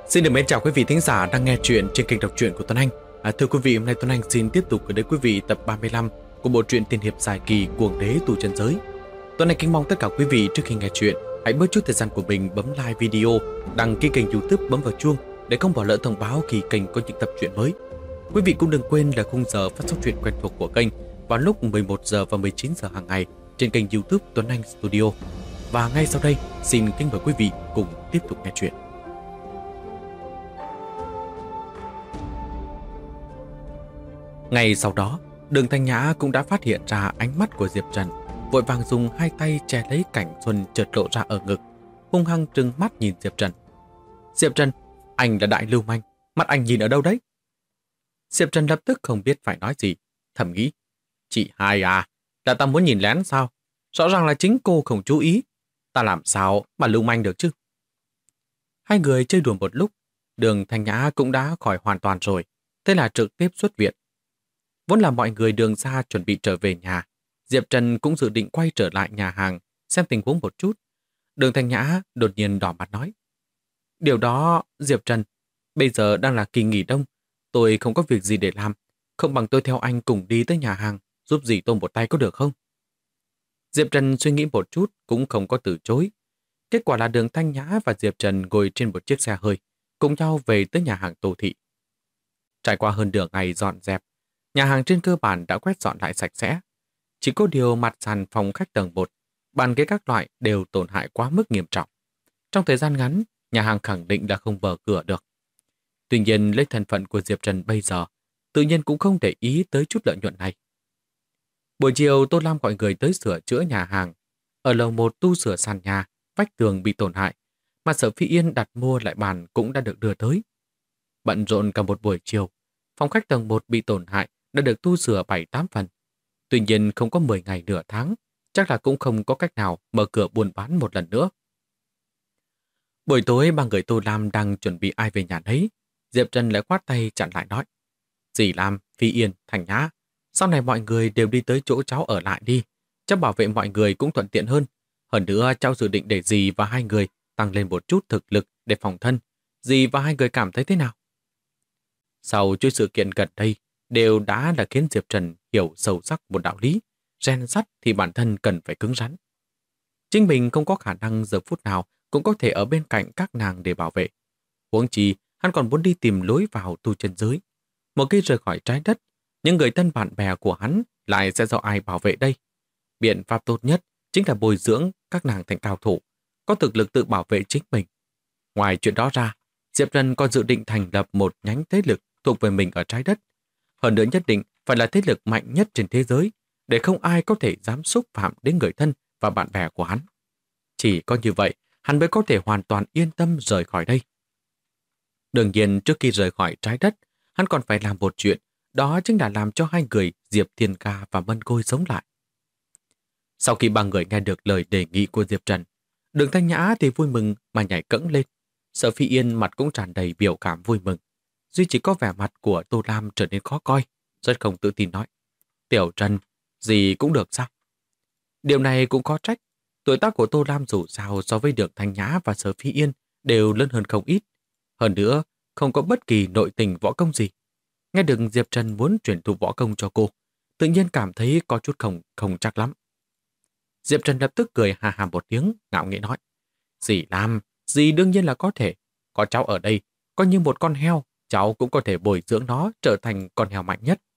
Xin được mến chào quý vị thính giả đang nghe chuyện trên kênh đọc truyện của Tuấn Anh. Thưa quý vị, hôm nay Tuấn Anh xin tiếp tục gửi đến quý vị tập 35 của bộ truyện tiên hiệp dài kỳ Cuồng Đế Tu Chân Giới. Tuấn Anh kính mong tất cả quý vị trước khi nghe chuyện hãy bớt chút thời gian của mình bấm like video, đăng ký kênh YouTube, bấm vào chuông để không bỏ lỡ thông báo khi kênh có những tập truyện mới. Quý vị cũng đừng quên là khung giờ phát sóng truyện quen thuộc của kênh vào lúc 11 giờ và 19 giờ hàng ngày trên kênh YouTube Tuấn Anh Studio. Và ngay sau đây, xin kính mời quý vị cùng tiếp tục nghe chuyện. Ngay sau đó, Đường Thanh Nhã cũng đã phát hiện ra ánh mắt của Diệp Trần, vội vàng dùng hai tay che lấy cảnh xuân chợt lộ ra ở ngực, hung hăng trừng mắt nhìn Diệp Trần. Diệp Trần, anh là đại lưu manh, mắt anh nhìn ở đâu đấy? Diệp Trần lập tức không biết phải nói gì, thầm nghĩ. Chị hai à, là ta muốn nhìn lén sao? Rõ ràng là chính cô không chú ý, ta làm sao mà lưu manh được chứ? Hai người chơi đùa một lúc, Đường Thanh Nhã cũng đã khỏi hoàn toàn rồi, thế là trực tiếp xuất viện. Vốn là mọi người đường xa chuẩn bị trở về nhà, Diệp Trần cũng dự định quay trở lại nhà hàng, xem tình huống một chút. Đường Thanh Nhã đột nhiên đỏ mặt nói. Điều đó, Diệp Trần, bây giờ đang là kỳ nghỉ đông, tôi không có việc gì để làm, không bằng tôi theo anh cùng đi tới nhà hàng, giúp dì tôi một tay có được không? Diệp Trần suy nghĩ một chút cũng không có từ chối. Kết quả là Đường Thanh Nhã và Diệp Trần ngồi trên một chiếc xe hơi, cùng nhau về tới nhà hàng Tô Thị. Trải qua hơn nửa ngày dọn dẹp, nhà hàng trên cơ bản đã quét dọn lại sạch sẽ. Chỉ có điều mặt sàn phòng khách tầng 1, bàn ghế các loại đều tổn hại quá mức nghiêm trọng. Trong thời gian ngắn, nhà hàng khẳng định là không mở cửa được. Tuy nhiên, lấy thân phận của Diệp Trần bây giờ, tự nhiên cũng không để ý tới chút lợi nhuận này. Buổi chiều, Tô Lam gọi người tới sửa chữa nhà hàng. Ở lầu 1 tu sửa sàn nhà, vách tường bị tổn hại, mà Sở Phi Yên đặt mua lại bàn cũng đã được đưa tới. Bận rộn cả một buổi chiều, phòng khách tầng 1 bị tổn hại đã được tu sửa 7-8 phần. Tuy nhiên không có 10 ngày nửa tháng, chắc là cũng không có cách nào mở cửa buôn bán một lần nữa. Buổi tối, ba người Tô Lam đang chuẩn bị ai về nhà đấy. Diệp Trần lại khoát tay chặn lại nói. Dì Lam, Phi Yên, Thành Nhã, sau này mọi người đều đi tới chỗ cháu ở lại đi. Cháu bảo vệ mọi người cũng thuận tiện hơn. Hơn nữa, cháu dự định để dì và hai người tăng lên một chút thực lực để phòng thân. Dì và hai người cảm thấy thế nào? Sau chuỗi sự kiện gần đây, đều đã là khiến Diệp Trần hiểu sâu sắc một đạo lý, rèn sắt thì bản thân cần phải cứng rắn. Chính mình không có khả năng giờ phút nào cũng có thể ở bên cạnh các nàng để bảo vệ. Huống chi, hắn còn muốn đi tìm lối vào tu chân giới. Một khi rời khỏi trái đất, những người thân bạn bè của hắn lại sẽ do ai bảo vệ đây? Biện pháp tốt nhất chính là bồi dưỡng các nàng thành cao thủ, có thực lực tự bảo vệ chính mình. Ngoài chuyện đó ra, Diệp Trần còn dự định thành lập một nhánh thế lực thuộc về mình ở trái đất. Hơn nữa nhất định phải là thế lực mạnh nhất trên thế giới, để không ai có thể dám xúc phạm đến người thân và bạn bè của hắn. Chỉ có như vậy, hắn mới có thể hoàn toàn yên tâm rời khỏi đây. Đương nhiên, trước khi rời khỏi trái đất, hắn còn phải làm một chuyện, đó chính là làm cho hai người Diệp Thiên Ca và Mân Côi sống lại. Sau khi ba người nghe được lời đề nghị của Diệp Trần, Đường Thanh Nhã thì vui mừng mà nhảy cẫng lên. Sở Phi Yên mặt cũng tràn đầy biểu cảm vui mừng. Duy chỉ có vẻ mặt của Tô Lam trở nên khó coi, rất không tự tin nói. Tiểu Trần, gì cũng được sao? Điều này cũng có trách. Tuổi tác của Tô Lam dù sao so với Đường Thanh Nhã và Sở Phi Yên đều lớn hơn không ít. Hơn nữa, không có bất kỳ nội tình võ công gì. Nghe được Diệp Trần muốn chuyển thụ võ công cho cô, tự nhiên cảm thấy có chút không chắc lắm. Diệp Trần lập tức cười hà hà một tiếng, ngạo nghễ nói. Dì Lam, dì đương nhiên là có thể. Có cháu ở đây, coi như một con heo, cháu cũng có thể bồi dưỡng nó trở thành con heo mạnh nhất.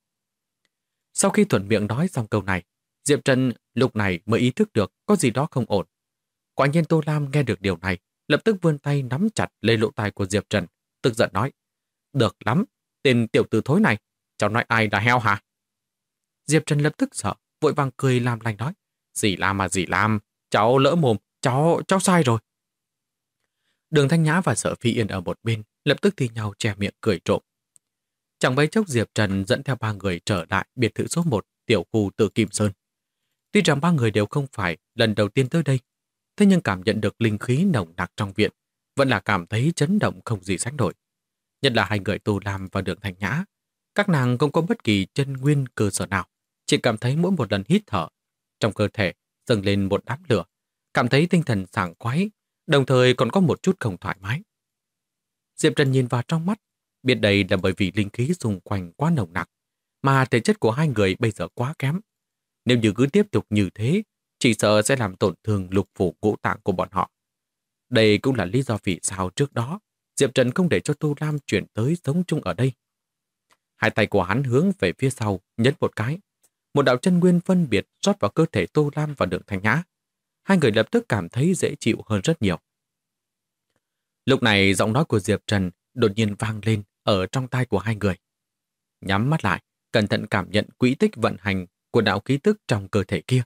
Sau khi thuận miệng nói xong câu này, Diệp Trần lúc này mới ý thức được có gì đó không ổn. Quả nhiên Tô Lam nghe được điều này, lập tức vươn tay nắm chặt lấy lỗ tai của Diệp Trần, tức giận nói. Được lắm, tên tiểu tử thối này, cháu nói ai là heo hả? Diệp Trần lập tức sợ, vội vàng cười làm lành nói. Dì Lam à dì Lam, cháu lỡ mồm, cháu sai rồi. Đường Thanh Nhã và Sở Phi Yên ở một bên, lập tức thi nhau che miệng cười trộm. Chẳng mấy chốc Diệp Trần dẫn theo ba người trở lại biệt thự số 1 tiểu khu Tử Kim Sơn. Tuy rằng ba người đều không phải lần đầu tiên tới đây, thế nhưng cảm nhận được linh khí nồng nặc trong viện, vẫn là cảm thấy chấn động không gì sánh nổi. Nhất là hai người Tô Lam và Đường Thanh Nhã. Các nàng không có bất kỳ chân nguyên cơ sở nào, chỉ cảm thấy mỗi một lần hít thở, trong cơ thể dâng lên một đám lửa, cảm thấy tinh thần sảng khoái, đồng thời còn có một chút không thoải mái. Diệp Trần nhìn vào trong mắt, biết đây là bởi vì linh khí xung quanh quá nồng nặc, mà thể chất của hai người bây giờ quá kém. Nếu như cứ tiếp tục như thế, chỉ sợ sẽ làm tổn thương lục phủ ngũ tạng của bọn họ. Đây cũng là lý do vì sao trước đó Diệp Trần không để cho Tô Lam chuyển tới sống chung ở đây. Hai tay của hắn hướng về phía sau, nhấn một cái. Một đạo chân nguyên phân biệt rót vào cơ thể Tô Lam và Đường Thanh Nhã. Hai người lập tức cảm thấy dễ chịu hơn rất nhiều. Lúc này giọng nói của Diệp Trần đột nhiên vang lên ở trong tai của hai người. Nhắm mắt lại, cẩn thận cảm nhận quỹ tích vận hành của đạo khí tức trong cơ thể kia.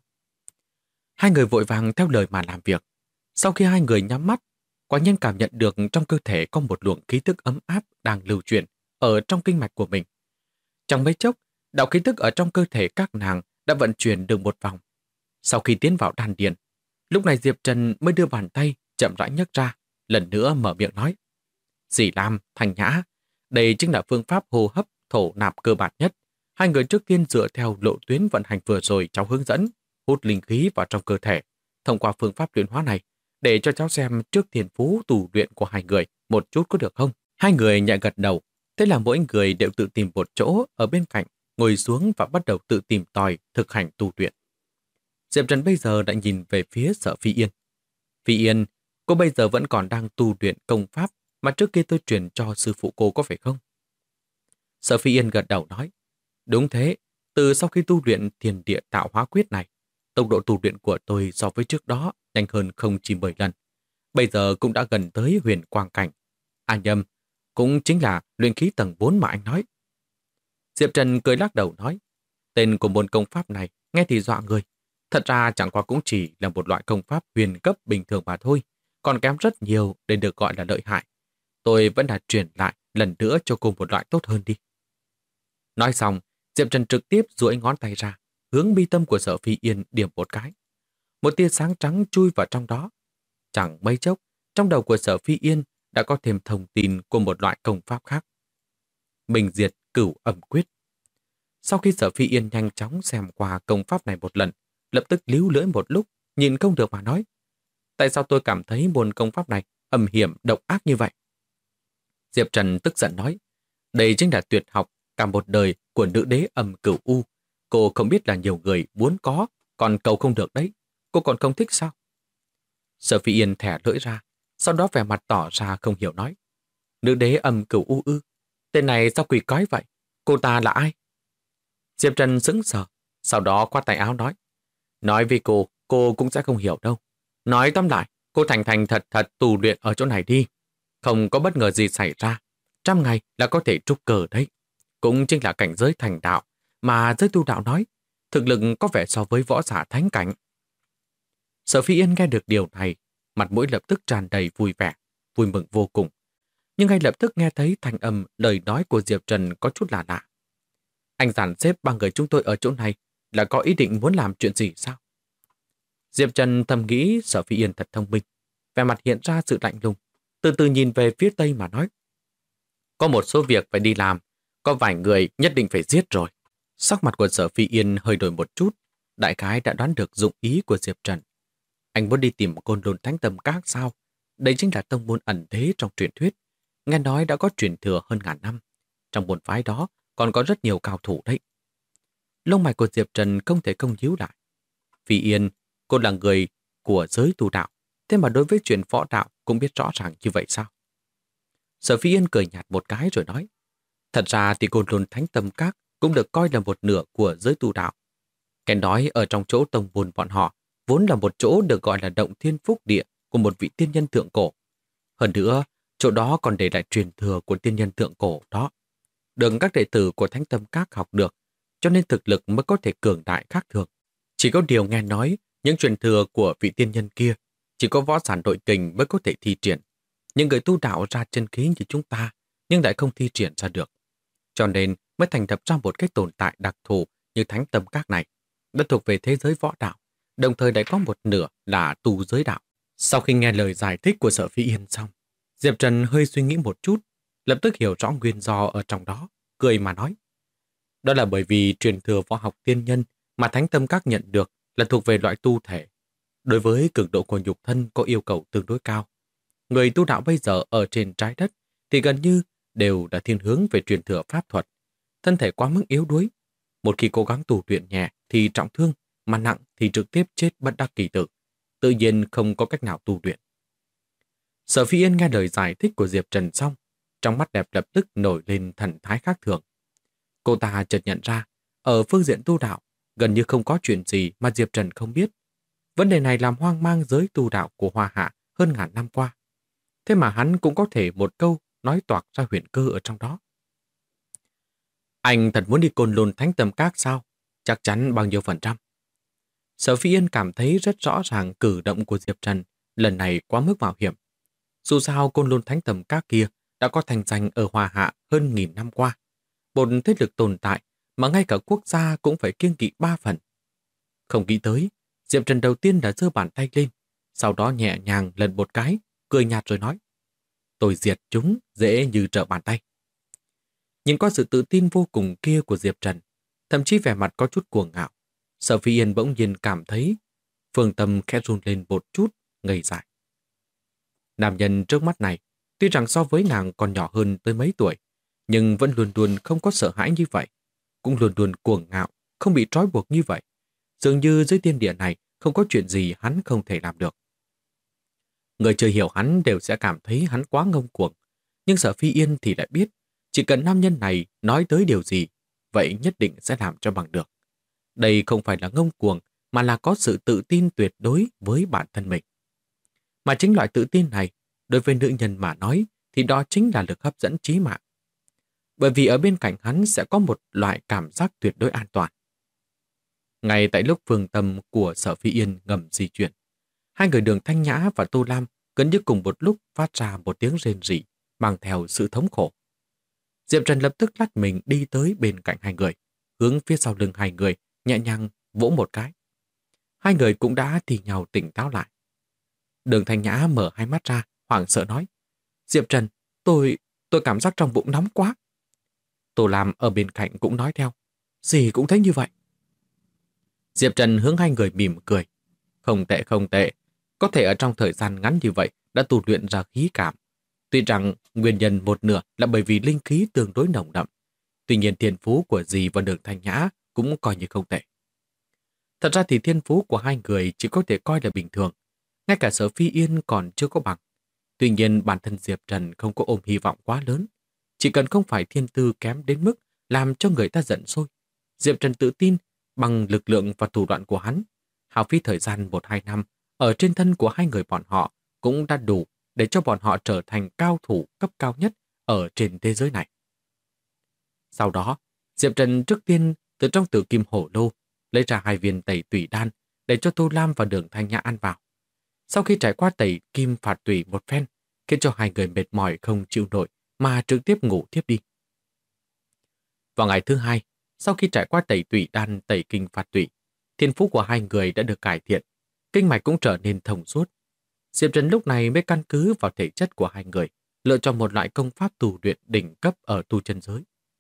Hai người vội vàng theo lời mà làm việc. Sau khi hai người nhắm mắt, quả nhiên cảm nhận được trong cơ thể có một luồng khí tức ấm áp đang lưu chuyển ở trong kinh mạch của mình. Trong mấy chốc, đạo khí tức ở trong cơ thể các nàng đã vận chuyển được một vòng. Sau khi tiến vào đan điền, lúc này Diệp Trần mới đưa bàn tay chậm rãi nhấc ra, lần nữa mở miệng nói. Dì Lam, Thanh Nhã, đây chính là phương pháp hô hấp thổ nạp cơ bản nhất. Hai người trước tiên dựa theo lộ tuyến vận hành vừa rồi cháu hướng dẫn, hút linh khí vào trong cơ thể. Thông qua phương pháp luyện hóa này, để cho cháu xem trước thiên phú tù luyện của hai người một chút có được không? Hai người nhẹ gật đầu, thế là mỗi người đều tự tìm một chỗ ở bên cạnh, ngồi xuống và bắt đầu tự tìm tòi thực hành tu luyện. Diệp Trần bây giờ đã nhìn về phía Sở Phi Yên. Phi Yên, cô bây giờ vẫn còn đang tu luyện công pháp mà trước kia tôi truyền cho sư phụ cô có phải không? Sở Phi Yên gật đầu nói, đúng thế, từ sau khi tu luyện Thiên Địa Tạo Hóa Quyết này, tốc độ tu luyện của tôi so với trước đó nhanh hơn không chỉ 10 lần. Bây giờ cũng đã gần tới huyền quang cảnh. À nhầm, cũng chính là luyện khí tầng 4 mà anh nói. Diệp Trần cười lắc đầu nói, tên của môn công pháp này nghe thì dọa người. Thật ra chẳng qua cũng chỉ là một loại công pháp huyền cấp bình thường mà thôi, còn kém rất nhiều để được gọi là lợi hại. Tôi vẫn đã truyền lại lần nữa cho cô một loại tốt hơn đi. Nói xong, Diệp Trần trực tiếp duỗi ngón tay ra, hướng mi tâm của Sở Phi Yên điểm một cái. Một tia sáng trắng chui vào trong đó. Chẳng mấy chốc, trong đầu của Sở Phi Yên đã có thêm thông tin của một loại công pháp khác. Bình diệt cửu âm quyết. Sau khi Sở Phi Yên nhanh chóng xem qua công pháp này một lần, lập tức líu lưỡi một lúc, nhìn không được mà nói. Tại sao tôi cảm thấy môn công pháp này âm hiểm độc ác như vậy? Diệp Trần tức giận nói, đây chính là tuyệt học cả một đời của nữ đế âm cửu u. Cô không biết là nhiều người muốn có, còn cậu không được đấy. Cô còn không thích sao? Sở Phi Yên thẻ lưỡi ra, sau đó vẻ mặt tỏ ra không hiểu nói. Nữ đế âm cửu u ư? Tên này sao quỷ quái vậy? Cô ta là ai? Diệp Trần sững sờ, sau đó khoát tay áo nói. Nói với cô cũng sẽ không hiểu đâu. Nói tóm lại, cô thành thành thật thật tu luyện ở chỗ này đi. Không có bất ngờ gì xảy ra. 100 ngày là có thể trúc cơ đấy. Cũng chính là cảnh giới thành đạo, mà giới tu đạo nói, thực lực có vẻ so với võ giả thánh cảnh. Sở Phi Yên nghe được điều này, mặt mũi lập tức tràn đầy vui vẻ, vui mừng vô cùng. Nhưng ngay lập tức nghe thấy thanh âm lời nói của Diệp Trần có chút lạ lạ. Anh dàn xếp 3 người chúng tôi ở chỗ này là có ý định muốn làm chuyện gì sao? Diệp Trần thầm nghĩ Sở Phi Yên thật thông minh, vẻ mặt hiện ra sự lạnh lùng, từ từ nhìn về phía tây mà nói. Có một số việc phải đi làm, có vài người nhất định phải giết rồi. Sắc mặt của Sở Phi Yên hơi đổi một chút, đại khái đã đoán được dụng ý của Diệp Trần. Anh muốn đi tìm Côn Lôn Thánh Tâm Các sao? Đây chính là tông môn ẩn thế trong truyền thuyết. Nghe nói đã có truyền thừa hơn ngàn năm. Trong môn phái đó còn có rất nhiều cao thủ đấy. Lông mày của Diệp Trần không thể không nhíu lại. Phi Yên, cô là người của giới tu đạo, thế mà đối với chuyện võ đạo cũng biết rõ ràng như vậy sao? Sở Phi Yên cười nhạt một cái rồi nói. Thật ra thì Côn Lôn Thánh Tâm Các cũng được coi là một nửa của giới tu đạo. Cái nói ở trong chỗ tông môn bọn họ vốn là một chỗ được gọi là động thiên phúc địa của một vị tiên nhân thượng cổ. Hơn nữa, chỗ đó còn để lại truyền thừa của tiên nhân thượng cổ đó. Được các đệ tử của Thánh Tâm Các học được, cho nên thực lực mới có thể cường đại khác thường. Chỉ có điều nghe nói, những truyền thừa của vị tiên nhân kia chỉ có võ giả nội kình mới có thể thi triển. Những người tu đạo ra chân khí như chúng ta, nhưng lại không thi triển ra được. Cho nên mới thành lập ra một cái tồn tại đặc thù như Thánh Tâm Các này, đã thuộc về thế giới võ đạo, đồng thời lại có một nửa là tu giới đạo. Sau khi nghe lời giải thích của Sở Phi Yên xong, Diệp Trần hơi suy nghĩ một chút, lập tức hiểu rõ nguyên do ở trong đó, cười mà nói. Đó là bởi vì truyền thừa võ học tiên nhân mà Thánh Tâm Các nhận được là thuộc về loại tu thể. Đối với cường độ của nhục thân có yêu cầu tương đối cao. Người tu đạo bây giờ ở trên trái đất thì gần như đều đã thiên hướng về truyền thừa pháp thuật. Thân thể quá mức yếu đuối. Một khi cố gắng tu luyện nhẹ thì trọng thương, mà nặng thì trực tiếp chết bất đắc kỳ tử. Tự nhiên không có cách nào tu luyện. Sở Phi Yên nghe lời giải thích của Diệp Trần xong, trong mắt đẹp lập tức nổi lên thần thái khác thường. Cô ta chợt nhận ra, ở phương diện tu đạo, gần như không có chuyện gì mà Diệp Trần không biết. Vấn đề này làm hoang mang giới tu đạo của Hoa Hạ hơn ngàn năm qua. Thế mà hắn cũng có thể một câu nói toạc ra huyền cơ ở trong đó. Anh thật muốn đi Côn Lôn Thánh Tâm Các sao? Chắc chắn bao nhiêu %? Sở Phi Yên cảm thấy rất rõ ràng cử động của Diệp Trần lần này quá mức mạo hiểm. Dù sao Côn Lôn Thánh Tâm Các kia đã có thành danh ở Hoa Hạ hơn 1000 năm qua. Một thế lực tồn tại mà ngay cả quốc gia cũng phải kiêng kỵ 3 phần. Không nghĩ tới, Diệp Trần đầu tiên đã giơ bàn tay lên, sau đó nhẹ nhàng lần một cái, cười nhạt rồi nói: tôi diệt chúng dễ như trở bàn tay. Nhìn qua sự tự tin vô cùng kia của Diệp Trần, thậm chí vẻ mặt có chút cuồng ngạo, Sở Phi Yên bỗng nhiên cảm thấy phương tâm khẽ run lên một chút, ngây dại. Nam nhân trước mắt này, tuy rằng so với nàng còn nhỏ hơn tới mấy tuổi, nhưng vẫn luôn luôn không có sợ hãi như vậy, cũng luôn luôn cuồng ngạo, không bị trói buộc như vậy. Dường như dưới thiên địa này không có chuyện gì hắn không thể làm được. Người chưa hiểu hắn đều sẽ cảm thấy hắn quá ngông cuồng, nhưng Sở Phi Yên thì lại biết, chỉ cần nam nhân này nói tới điều gì, vậy nhất định sẽ làm cho bằng được. Đây không phải là ngông cuồng, mà là có sự tự tin tuyệt đối với bản thân mình. Mà chính loại tự tin này, đối với nữ nhân mà nói, thì đó chính là lực hấp dẫn chí mạng. Bởi vì ở bên cạnh hắn sẽ có một loại cảm giác tuyệt đối an toàn. Ngay tại lúc phương tâm của Sở Phi Yên ngầm di chuyển, hai người Đường Thanh Nhã và Tô Lam gần như cùng một lúc phát ra một tiếng rên rỉ, mang theo sự thống khổ. Diệp Trần lập tức lách mình đi tới bên cạnh hai người, hướng phía sau lưng hai người, nhẹ nhàng vỗ một cái. Hai người cũng đã thì nhau tỉnh táo lại. Đường Thanh Nhã mở hai mắt ra, hoảng sợ nói: Diệp Trần, tôi cảm giác trong bụng nóng quá. Tô Lam ở bên cạnh cũng nói theo: Dì cũng thấy như vậy. Diệp Trần hướng hai người mỉm cười: Không tệ, không tệ. Có thể ở trong thời gian ngắn như vậy đã tu luyện ra khí cảm. Tuy rằng nguyên nhân một nửa là bởi vì linh khí tương đối nồng đậm. Tuy nhiên thiên phú của dì và Đường Thanh Nhã cũng coi như không tệ. Thật ra thì thiên phú của hai người chỉ có thể coi là bình thường. Ngay cả Sở Phi Yên còn chưa có bằng. Tuy nhiên bản thân Diệp Trần không có ôm hy vọng quá lớn. Chỉ cần không phải thiên tư kém đến mức làm cho người ta giận sôi. Diệp Trần tự tin bằng lực lượng và thủ đoạn của hắn, hao phí thời gian 1-2 năm ở trên thân của hai người bọn họ cũng đã đủ để cho bọn họ trở thành cao thủ cấp cao nhất ở trên thế giới này. Sau đó, Diệp Trần trước tiên từ trong tử kim hổ lô lấy ra 2 viên tẩy tủy đan để cho Tô Lam và Đường Thanh Nhã ăn vào. Sau khi trải qua tẩy kim phạt tủy một phen, khiến cho hai người mệt mỏi không chịu nổi mà trực tiếp ngủ tiếp đi. Vào ngày thứ 2, sau khi trải qua tẩy tủy đan tẩy kinh phạt tủy, thiên phú của hai người đã được cải thiện, kinh mạch cũng trở nên thông suốt. Diệp Trần lúc này mới căn cứ vào thể chất của hai người, lựa chọn một loại công pháp tu luyện đỉnh cấp ở tu chân giới.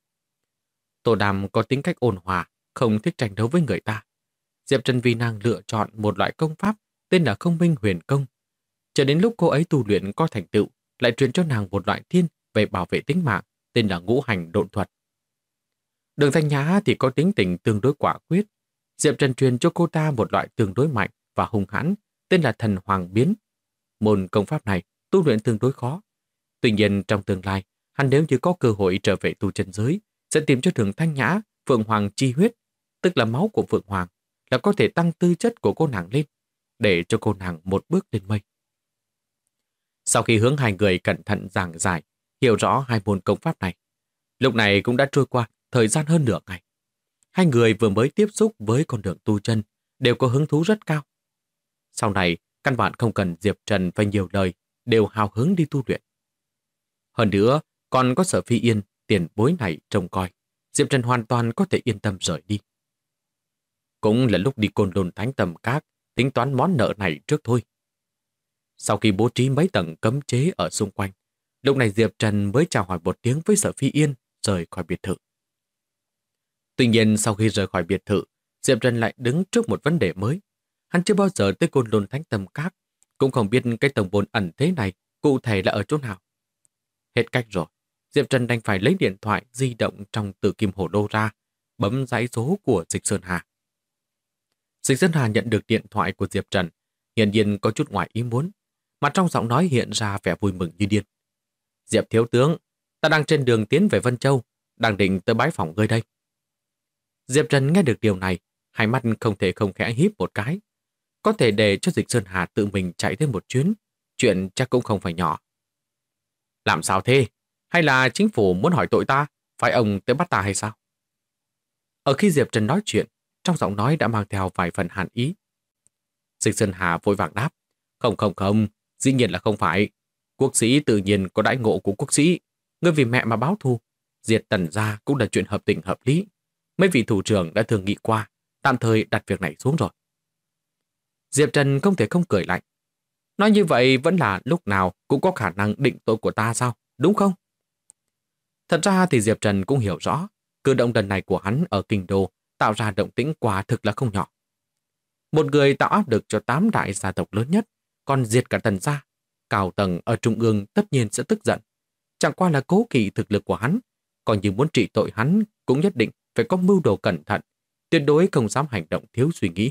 Tô Đàm có tính cách ôn hòa, không thích tranh đấu với người ta. Diệp Trần vì nàng lựa chọn một loại công pháp tên là Không Minh Huyền Công. Cho đến lúc cô ấy tu luyện có thành tựu, lại truyền cho nàng một loại thiên về bảo vệ tính mạng tên là Ngũ Hành Độn Thuật. Đường Thanh Nhã thì có tính tình tương đối quả quyết. Diệp Trần truyền cho cô ta một loại tương đối mạnh và hung hãn tên là Thần Hoàng Biến. Môn công pháp này tu luyện tương đối khó. Tuy nhiên trong tương lai, hắn nếu như có cơ hội trở về tu chân giới, sẽ tìm cho Đường Thanh Nhã Phượng Hoàng chi huyết, tức là máu của Phượng Hoàng, là có thể tăng tư chất của cô nàng lên, để cho cô nàng một bước lên mây. Sau khi hướng hai người cẩn thận giảng giải, hiểu rõ hai môn công pháp này, lúc này cũng đã trôi qua thời gian hơn nửa ngày. Hai người vừa mới tiếp xúc với con đường tu chân, đều có hứng thú rất cao. Sau này, căn bản không cần Diệp Trần phải nhiều lời, đều hào hứng đi tu luyện. Hơn nữa, còn có Sở Phi Yên, tiền bối này trông coi, Diệp Trần hoàn toàn có thể yên tâm rời đi. Cũng là lúc đi Côn Lôn Thánh Tâm Các, tính toán món nợ này trước thôi. Sau khi bố trí mấy tầng cấm chế ở xung quanh, lúc này Diệp Trần mới chào hỏi một tiếng với Sở Phi Yên, rời khỏi biệt thự. Tuy nhiên sau khi rời khỏi biệt thự, Diệp Trần lại đứng trước một vấn đề mới. Hắn chưa bao giờ tới Côn Lôn Thánh Tâm Các, cũng không biết cái tổng bồn ẩn thế này cụ thể là ở chỗ nào. Hết cách rồi. Diệp Trần đành phải lấy điện thoại di động trong Tử Kim Hổ Đô ra, bấm dãy số của Dịch Sơn Hà. Dịch Sơn Hà nhận được điện thoại của Diệp Trần, hiển nhiên có chút ngoài ý muốn, mà trong giọng nói hiện ra vẻ vui mừng như điên. Diệp thiếu tướng, ta đang trên đường tiến về Vân Châu, đang định tới bái phỏng ngươi đây. Diệp Trần nghe được điều này, hai mắt không thể không khẽ híp một cái. Có thể để cho Dịch Sơn Hà tự mình chạy thêm một chuyến, chuyện chắc cũng không phải nhỏ. Làm sao thế? Hay là chính phủ muốn hỏi tội ta, phải ông tới bắt ta hay sao? Ở khi Diệp Trần nói chuyện, trong giọng nói đã mang theo vài phần hàn ý. Dịch Sơn Hà vội vàng đáp. Không, dĩ nhiên là không phải. Quốc sĩ tự nhiên có đãi ngộ của quốc sĩ. Ngươi vì mẹ mà báo thù, diệt Tần gia cũng là chuyện hợp tình hợp lý. Mấy vị thủ trưởng đã thường nghị qua, tạm thời đặt việc này xuống rồi. Diệp Trần không thể không cười lạnh. Nói như vậy vẫn là lúc nào cũng có khả năng định tội của ta sao, đúng không? Thật ra thì Diệp Trần cũng hiểu rõ, cử động lần này của hắn ở kinh đô tạo ra động tĩnh quả thực là không nhỏ. Một người tạo áp lực cho 8 đại gia tộc lớn nhất, còn diệt cả Tần gia, cao tầng ở trung ương tất nhiên sẽ tức giận. Chẳng qua là cố kỵ thực lực của hắn, còn như muốn trị tội hắn cũng nhất định phải có mưu đồ cẩn thận, tuyệt đối không dám hành động thiếu suy nghĩ.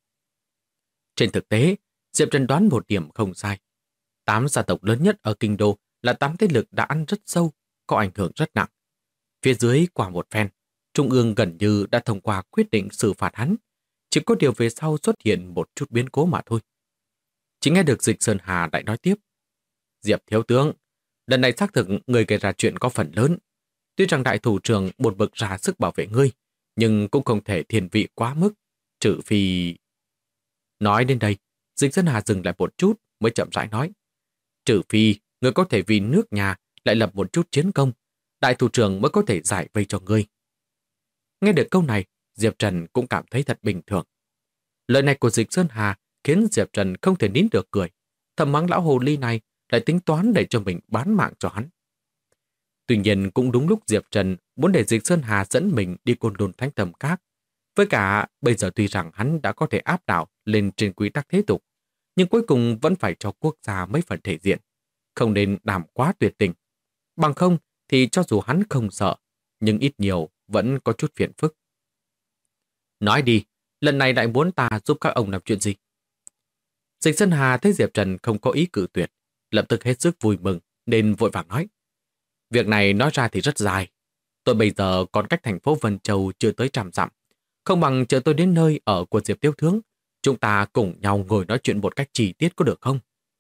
Trên thực tế, Diệp Trần đoán một điểm không sai. 8 gia tộc lớn nhất ở kinh đô là 8 thế lực đã ăn rất sâu, có ảnh hưởng rất nặng. Phía dưới qua một phen, trung ương gần như đã thông qua quyết định xử phạt hắn, chỉ có điều về sau xuất hiện một chút biến cố mà thôi. Chỉ nghe được Dịch Sơn Hà lại nói tiếp. Diệp thiếu tướng, lần này xác thực người gây ra chuyện có phần lớn. Tuy rằng đại thủ trưởng một bậc ra sức bảo vệ ngươi, nhưng cũng không thể thiên vị quá mức, trừ phi... Nói đến đây, Dịch Sơn Hà dừng lại một chút mới chậm rãi nói. Trừ phi, ngươi có thể vì nước nhà lại lập một chút chiến công, đại thủ trưởng mới có thể giải vây cho ngươi. Nghe được câu này, Diệp Trần cũng cảm thấy thật bình thường. Lời này của Dịch Sơn Hà khiến Diệp Trần không thể nín được cười. Thầm mắng lão hồ ly này lại tính toán để cho mình bán mạng cho hắn. Tuy nhiên cũng đúng lúc Diệp Trần muốn để Dịch Sơn Hà dẫn mình đi Côn Lôn Thánh Tầm Các. Với cả bây giờ tuy rằng hắn đã có thể áp đảo lên trên quy tắc thế tục, nhưng cuối cùng vẫn phải cho quốc gia mấy phần thể diện. Không nên làm quá tuyệt tình. Bằng không thì cho dù hắn không sợ, nhưng ít nhiều vẫn có chút phiền phức. Nói đi, lần này lại muốn ta giúp các ông làm chuyện gì? Dịch Sơn Hà thấy Diệp Trần không có ý cự tuyệt, lập tức hết sức vui mừng nên vội vàng nói. Việc này nói ra thì rất dài. Tôi bây giờ còn cách thành phố Vân Châu chưa tới 100 dặm. Không bằng chờ tôi đến nơi ở của Diệp Tiêu Thướng, chúng ta cùng nhau ngồi nói chuyện một cách chi tiết có được không?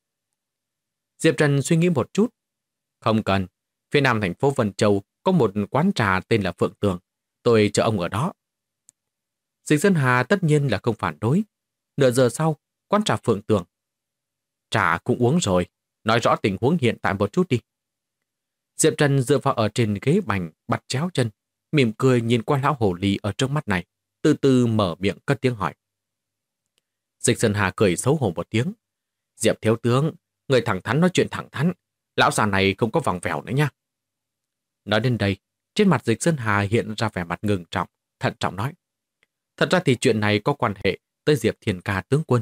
Diệp Trần suy nghĩ một chút. Không cần, phía nam thành phố Vân Châu có một quán trà tên là Phượng Tường. Tôi chờ ông ở đó. Dịch Sơn Hà tất nhiên là không phản đối. Nửa giờ sau, quán trà Phượng Tường. Trà cũng uống rồi, nói rõ tình huống hiện tại một chút đi. Diệp Trần dựa vào ở trên ghế bành, bắt chéo chân, mỉm cười nhìn qua lão hồ ly ở trước mắt này, từ từ mở miệng cất tiếng hỏi. Dịch Sơn Hà cười xấu hổ một tiếng. Diệp thiếu tướng, người thẳng thắn nói chuyện thẳng thắn, lão già này không có vòng vèo nữa nha. Nói đến đây, trên mặt Dịch Sơn Hà hiện ra vẻ mặt ngưng trọng, thận trọng nói. Thật ra thì chuyện này có quan hệ tới Diệp Thiên Ca tướng quân.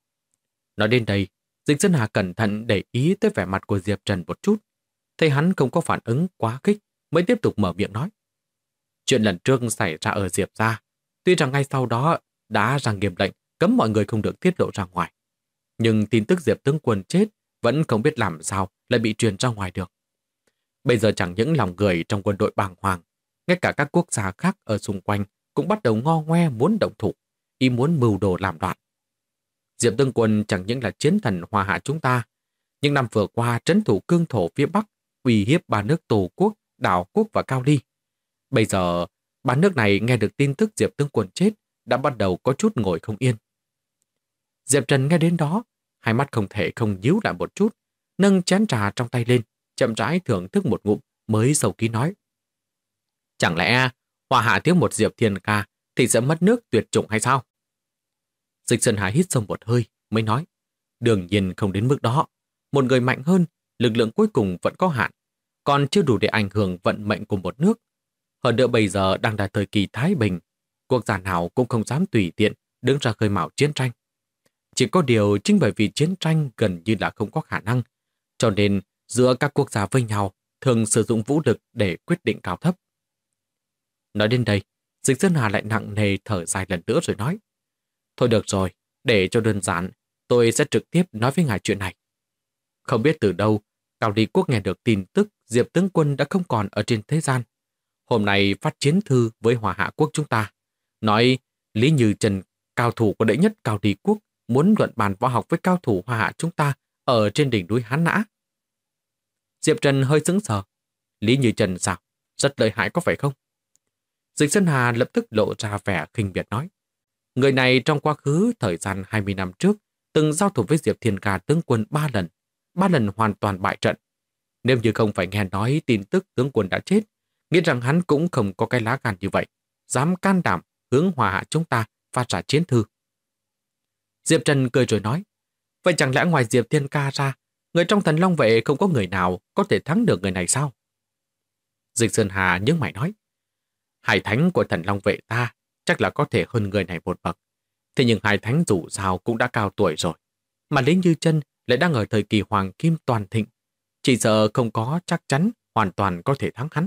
Nói đến đây, Dịch Sơn Hà cẩn thận để ý tới vẻ mặt của Diệp Trần một chút. Thấy hắn không có phản ứng quá khích, mới tiếp tục mở miệng nói. Chuyện lần trước xảy ra ở Diệp gia, tuy rằng ngay sau đó đã ra nghiêm lệnh cấm mọi người không được tiết lộ ra ngoài. Nhưng tin tức Diệp tướng quân chết vẫn không biết làm sao lại bị truyền ra ngoài được. Bây giờ chẳng những lòng người trong quân đội bàng hoàng, ngay cả các quốc gia khác ở xung quanh cũng bắt đầu ngo ngoe muốn động thủ, ý muốn mưu đồ làm loạn. Diệp tướng quân chẳng những là chiến thần hòa hạ chúng ta, nhưng năm vừa qua trấn thủ cương thổ phía Bắc, uy hiếp ba nước Tổ quốc, Đảo Quốc và Cao Ly. Bây giờ, ba nước này nghe được tin tức Diệp tướng quân chết đã bắt đầu có chút ngồi không yên. Diệp Trần nghe đến đó, hai mắt không thể không nhíu lại một chút, nâng chén trà trong tay lên, chậm rãi thưởng thức một ngụm mới sầu ký nói. Chẳng lẽ Hoa Hạ thiếu một Diệp Thiên Ca thì sẽ mất nước tuyệt chủng hay sao? Dịch Sơn Hà hít sâu một hơi mới nói. Đương nhiên không đến mức đó. Một người mạnh hơn, lực lượng cuối cùng vẫn có hạn, còn chưa đủ để ảnh hưởng vận mệnh của một nước. Hơn nữa bây giờ đang là thời kỳ Thái Bình, quốc gia nào cũng không dám tùy tiện đứng ra khơi mào chiến tranh. Chỉ có điều chính bởi vì chiến tranh gần như là không có khả năng, cho nên giữa các quốc gia với nhau thường sử dụng vũ lực để quyết định cao thấp. Nói đến đây, Dịch Sơn Hà lại nặng nề thở dài lần nữa rồi nói. Thôi được rồi, để cho đơn giản, tôi sẽ trực tiếp nói với ngài chuyện này. Không biết từ đâu, Cao Ly Quốc nghe được tin tức Diệp tướng quân đã không còn ở trên thế gian. Hôm nay phát chiến thư với Hòa Hạ Quốc chúng ta, nói Lý Như Trần, cao thủ của đệ nhất Cao Ly Quốc, muốn luận bàn võ học với cao thủ Hòa Hạ chúng ta ở trên đỉnh núi Hán Nã. Diệp Trần hơi sững sờ. Lý Như Trần sao? Rất lợi hại có phải không? Dịch Sơn Hà lập tức lộ ra vẻ khinh miệt nói. Người này trong quá khứ thời gian 20 năm trước từng giao thủ với Diệp Thiên Ca tướng quân 3 lần hoàn toàn bại trận. Nếu như không phải nghe nói tin tức tướng quân đã chết, nghĩ rằng hắn cũng không có cái lá gan như vậy, dám can đảm hướng Hòa Hạ chúng ta phát ra chiến thư. Diệp Trần cười rồi nói, vậy chẳng lẽ ngoài Diệp Thiên Ca ra, người trong Thần Long Vệ không có người nào có thể thắng được người này sao? Dịch Sơn Hà nhướng mày nói, Hải thánh của Thần Long Vệ ta chắc là có thể hơn người này một bậc. Thế nhưng Hải thánh dù sao cũng đã cao tuổi rồi, mà Lý Như Chân lại đang ở thời kỳ hoàng kim toàn thịnh, chỉ sợ không có chắc chắn hoàn toàn có thể thắng hắn.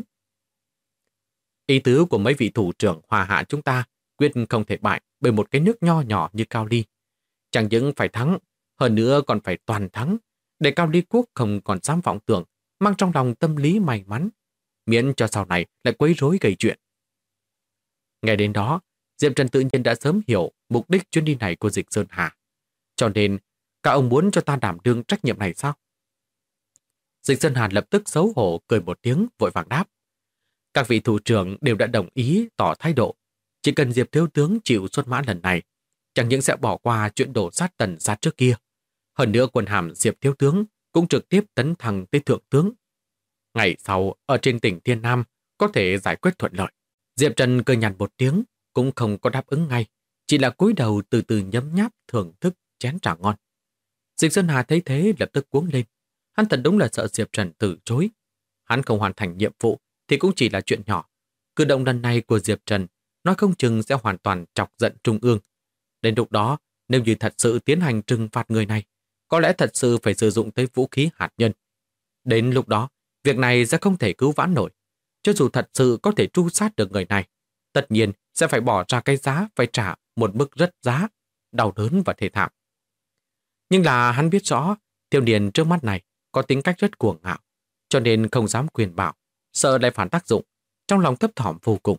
Ý tứ của mấy vị thủ trưởng Hòa Hạ chúng ta quyết không thể bại bởi một cái nước nho nhỏ như Cao Ly. Chẳng những phải thắng, hơn nữa còn phải toàn thắng, để Cao Ly Quốc không còn dám vọng tưởng, mang trong lòng tâm lý may mắn, miễn cho sau này lại quấy rối gây chuyện. Nghe đến đó, Diệp Trần tự nhiên đã sớm hiểu mục đích chuyến đi này của Dịch Sơn Hà. Cho nên, các ông muốn cho ta đảm đương trách nhiệm này sao? Dịch Sơn Hà lập tức xấu hổ cười một tiếng vội vàng đáp. Các vị thủ trưởng đều đã đồng ý tỏ thái độ. Chỉ cần Diệp Thiếu Tướng chịu xuất mã lần này, chẳng những sẽ bỏ qua chuyện đổ sát Tần sát trước kia. Hơn nữa quân hàm Diệp Thiếu Tướng cũng trực tiếp tấn thăng tới Thượng Tướng. Ngày sau, ở trên tỉnh Thiên Nam, có thể giải quyết thuận lợi. Diệp Trần cười nhạt một tiếng, cũng không có đáp ứng ngay, chỉ là cúi đầu từ từ nhấm nháp thưởng thức chén trà ngon. Dịch Sơn Hà thấy thế lập tức cuống lên. Hắn thật đúng là sợ Diệp Trần từ chối. Hắn không hoàn thành nhiệm vụ thì cũng chỉ là chuyện nhỏ. Cử động lần này của Diệp Trần nói không chừng sẽ hoàn toàn chọc giận Trung ương. Đến lúc đó, nếu như thật sự tiến hành trừng phạt người này, có lẽ thật sự phải sử dụng tới vũ khí hạt nhân. Đến lúc đó, việc này sẽ không thể cứu vãn nổi. Cho dù thật sự có thể tru sát được người này, tất nhiên sẽ phải bỏ ra cái giá phải trả một mức rất giá, đau đớn và thê thảm. Nhưng là hắn biết rõ, thiếu niên trước mắt này có tính cách rất cuồng ngạo, cho nên không dám quyền bảo, sợ lại phản tác dụng, trong lòng thấp thỏm vô cùng.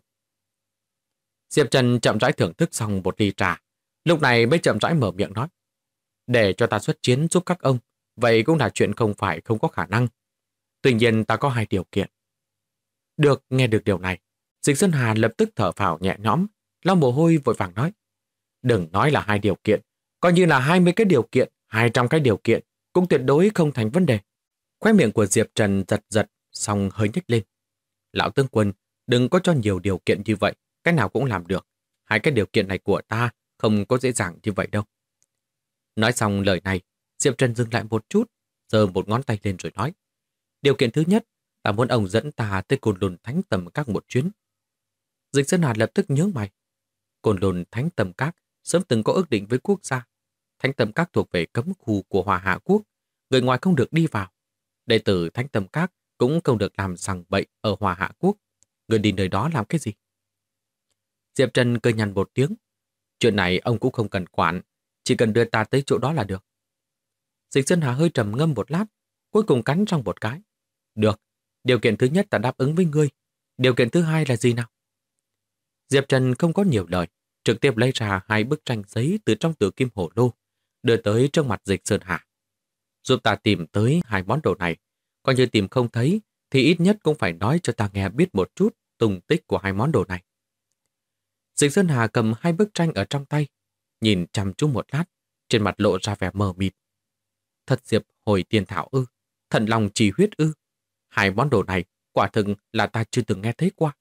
Diệp Trần chậm rãi thưởng thức xong một ly trà, lúc này mới chậm rãi mở miệng nói. Để cho ta xuất chiến giúp các ông, vậy cũng là chuyện không phải không có khả năng. Tuy nhiên ta có 2 điều kiện. Được, nghe được điều này, Dịch Sơn Hà lập tức thở phào nhẹ nhõm, lau mồ hôi vội vàng nói. Đừng nói là 2 điều kiện, coi như là 20 cái điều kiện, 200 cái điều kiện, cũng tuyệt đối không thành vấn đề. Khóe miệng của Diệp Trần giật giật, xong hơi nhếch lên. Lão tướng quân, đừng có cho nhiều điều kiện như vậy, cái nào cũng làm được. 2 cái điều kiện này của ta không có dễ dàng như vậy đâu. Nói xong lời này, Diệp Trần dừng lại một chút, giơ một ngón tay lên rồi nói. Điều kiện thứ nhất là muốn ông dẫn ta tới Côn Lôn Thánh Tầm Các một chuyến. Dịch Sơn Hà lập tức nhớ mày. Côn Lôn Thánh Tầm Các sớm từng có ước định với quốc gia. Thánh Tầm Các thuộc về cấm khu của Hòa Hạ Quốc, người ngoài không được đi vào. Đệ tử Thánh Tầm Các cũng không được làm sằng bậy ở Hòa Hạ Quốc. Người đi nơi đó làm cái gì? Diệp Trần cười nhằn một tiếng. Chuyện này ông cũng không cần quản, chỉ cần đưa ta tới chỗ đó là được. Dịch Sơn Hà hơi trầm ngâm một lát, cuối cùng cắn răng một cái. Được, điều kiện thứ nhất ta đáp ứng với ngươi. Điều kiện thứ hai là gì nào? Diệp Trần không có nhiều lời, trực tiếp lấy ra 2 bức tranh giấy từ trong tử kim hổ lô, đưa tới trước mặt Dịch Sơn Hà. Giúp ta tìm tới 2 món đồ này, coi như tìm không thấy thì ít nhất cũng phải nói cho ta nghe biết một chút tung tích của 2 món đồ này. Dịch Sơn Hà cầm 2 bức tranh ở trong tay, nhìn chăm chú một lát, trên mặt lộ ra vẻ mờ mịt. Thật diệp hồi tiên thảo ư, thần lòng trì huyết ư. 2 món đồ này quả thực là ta chưa từng nghe thấy qua.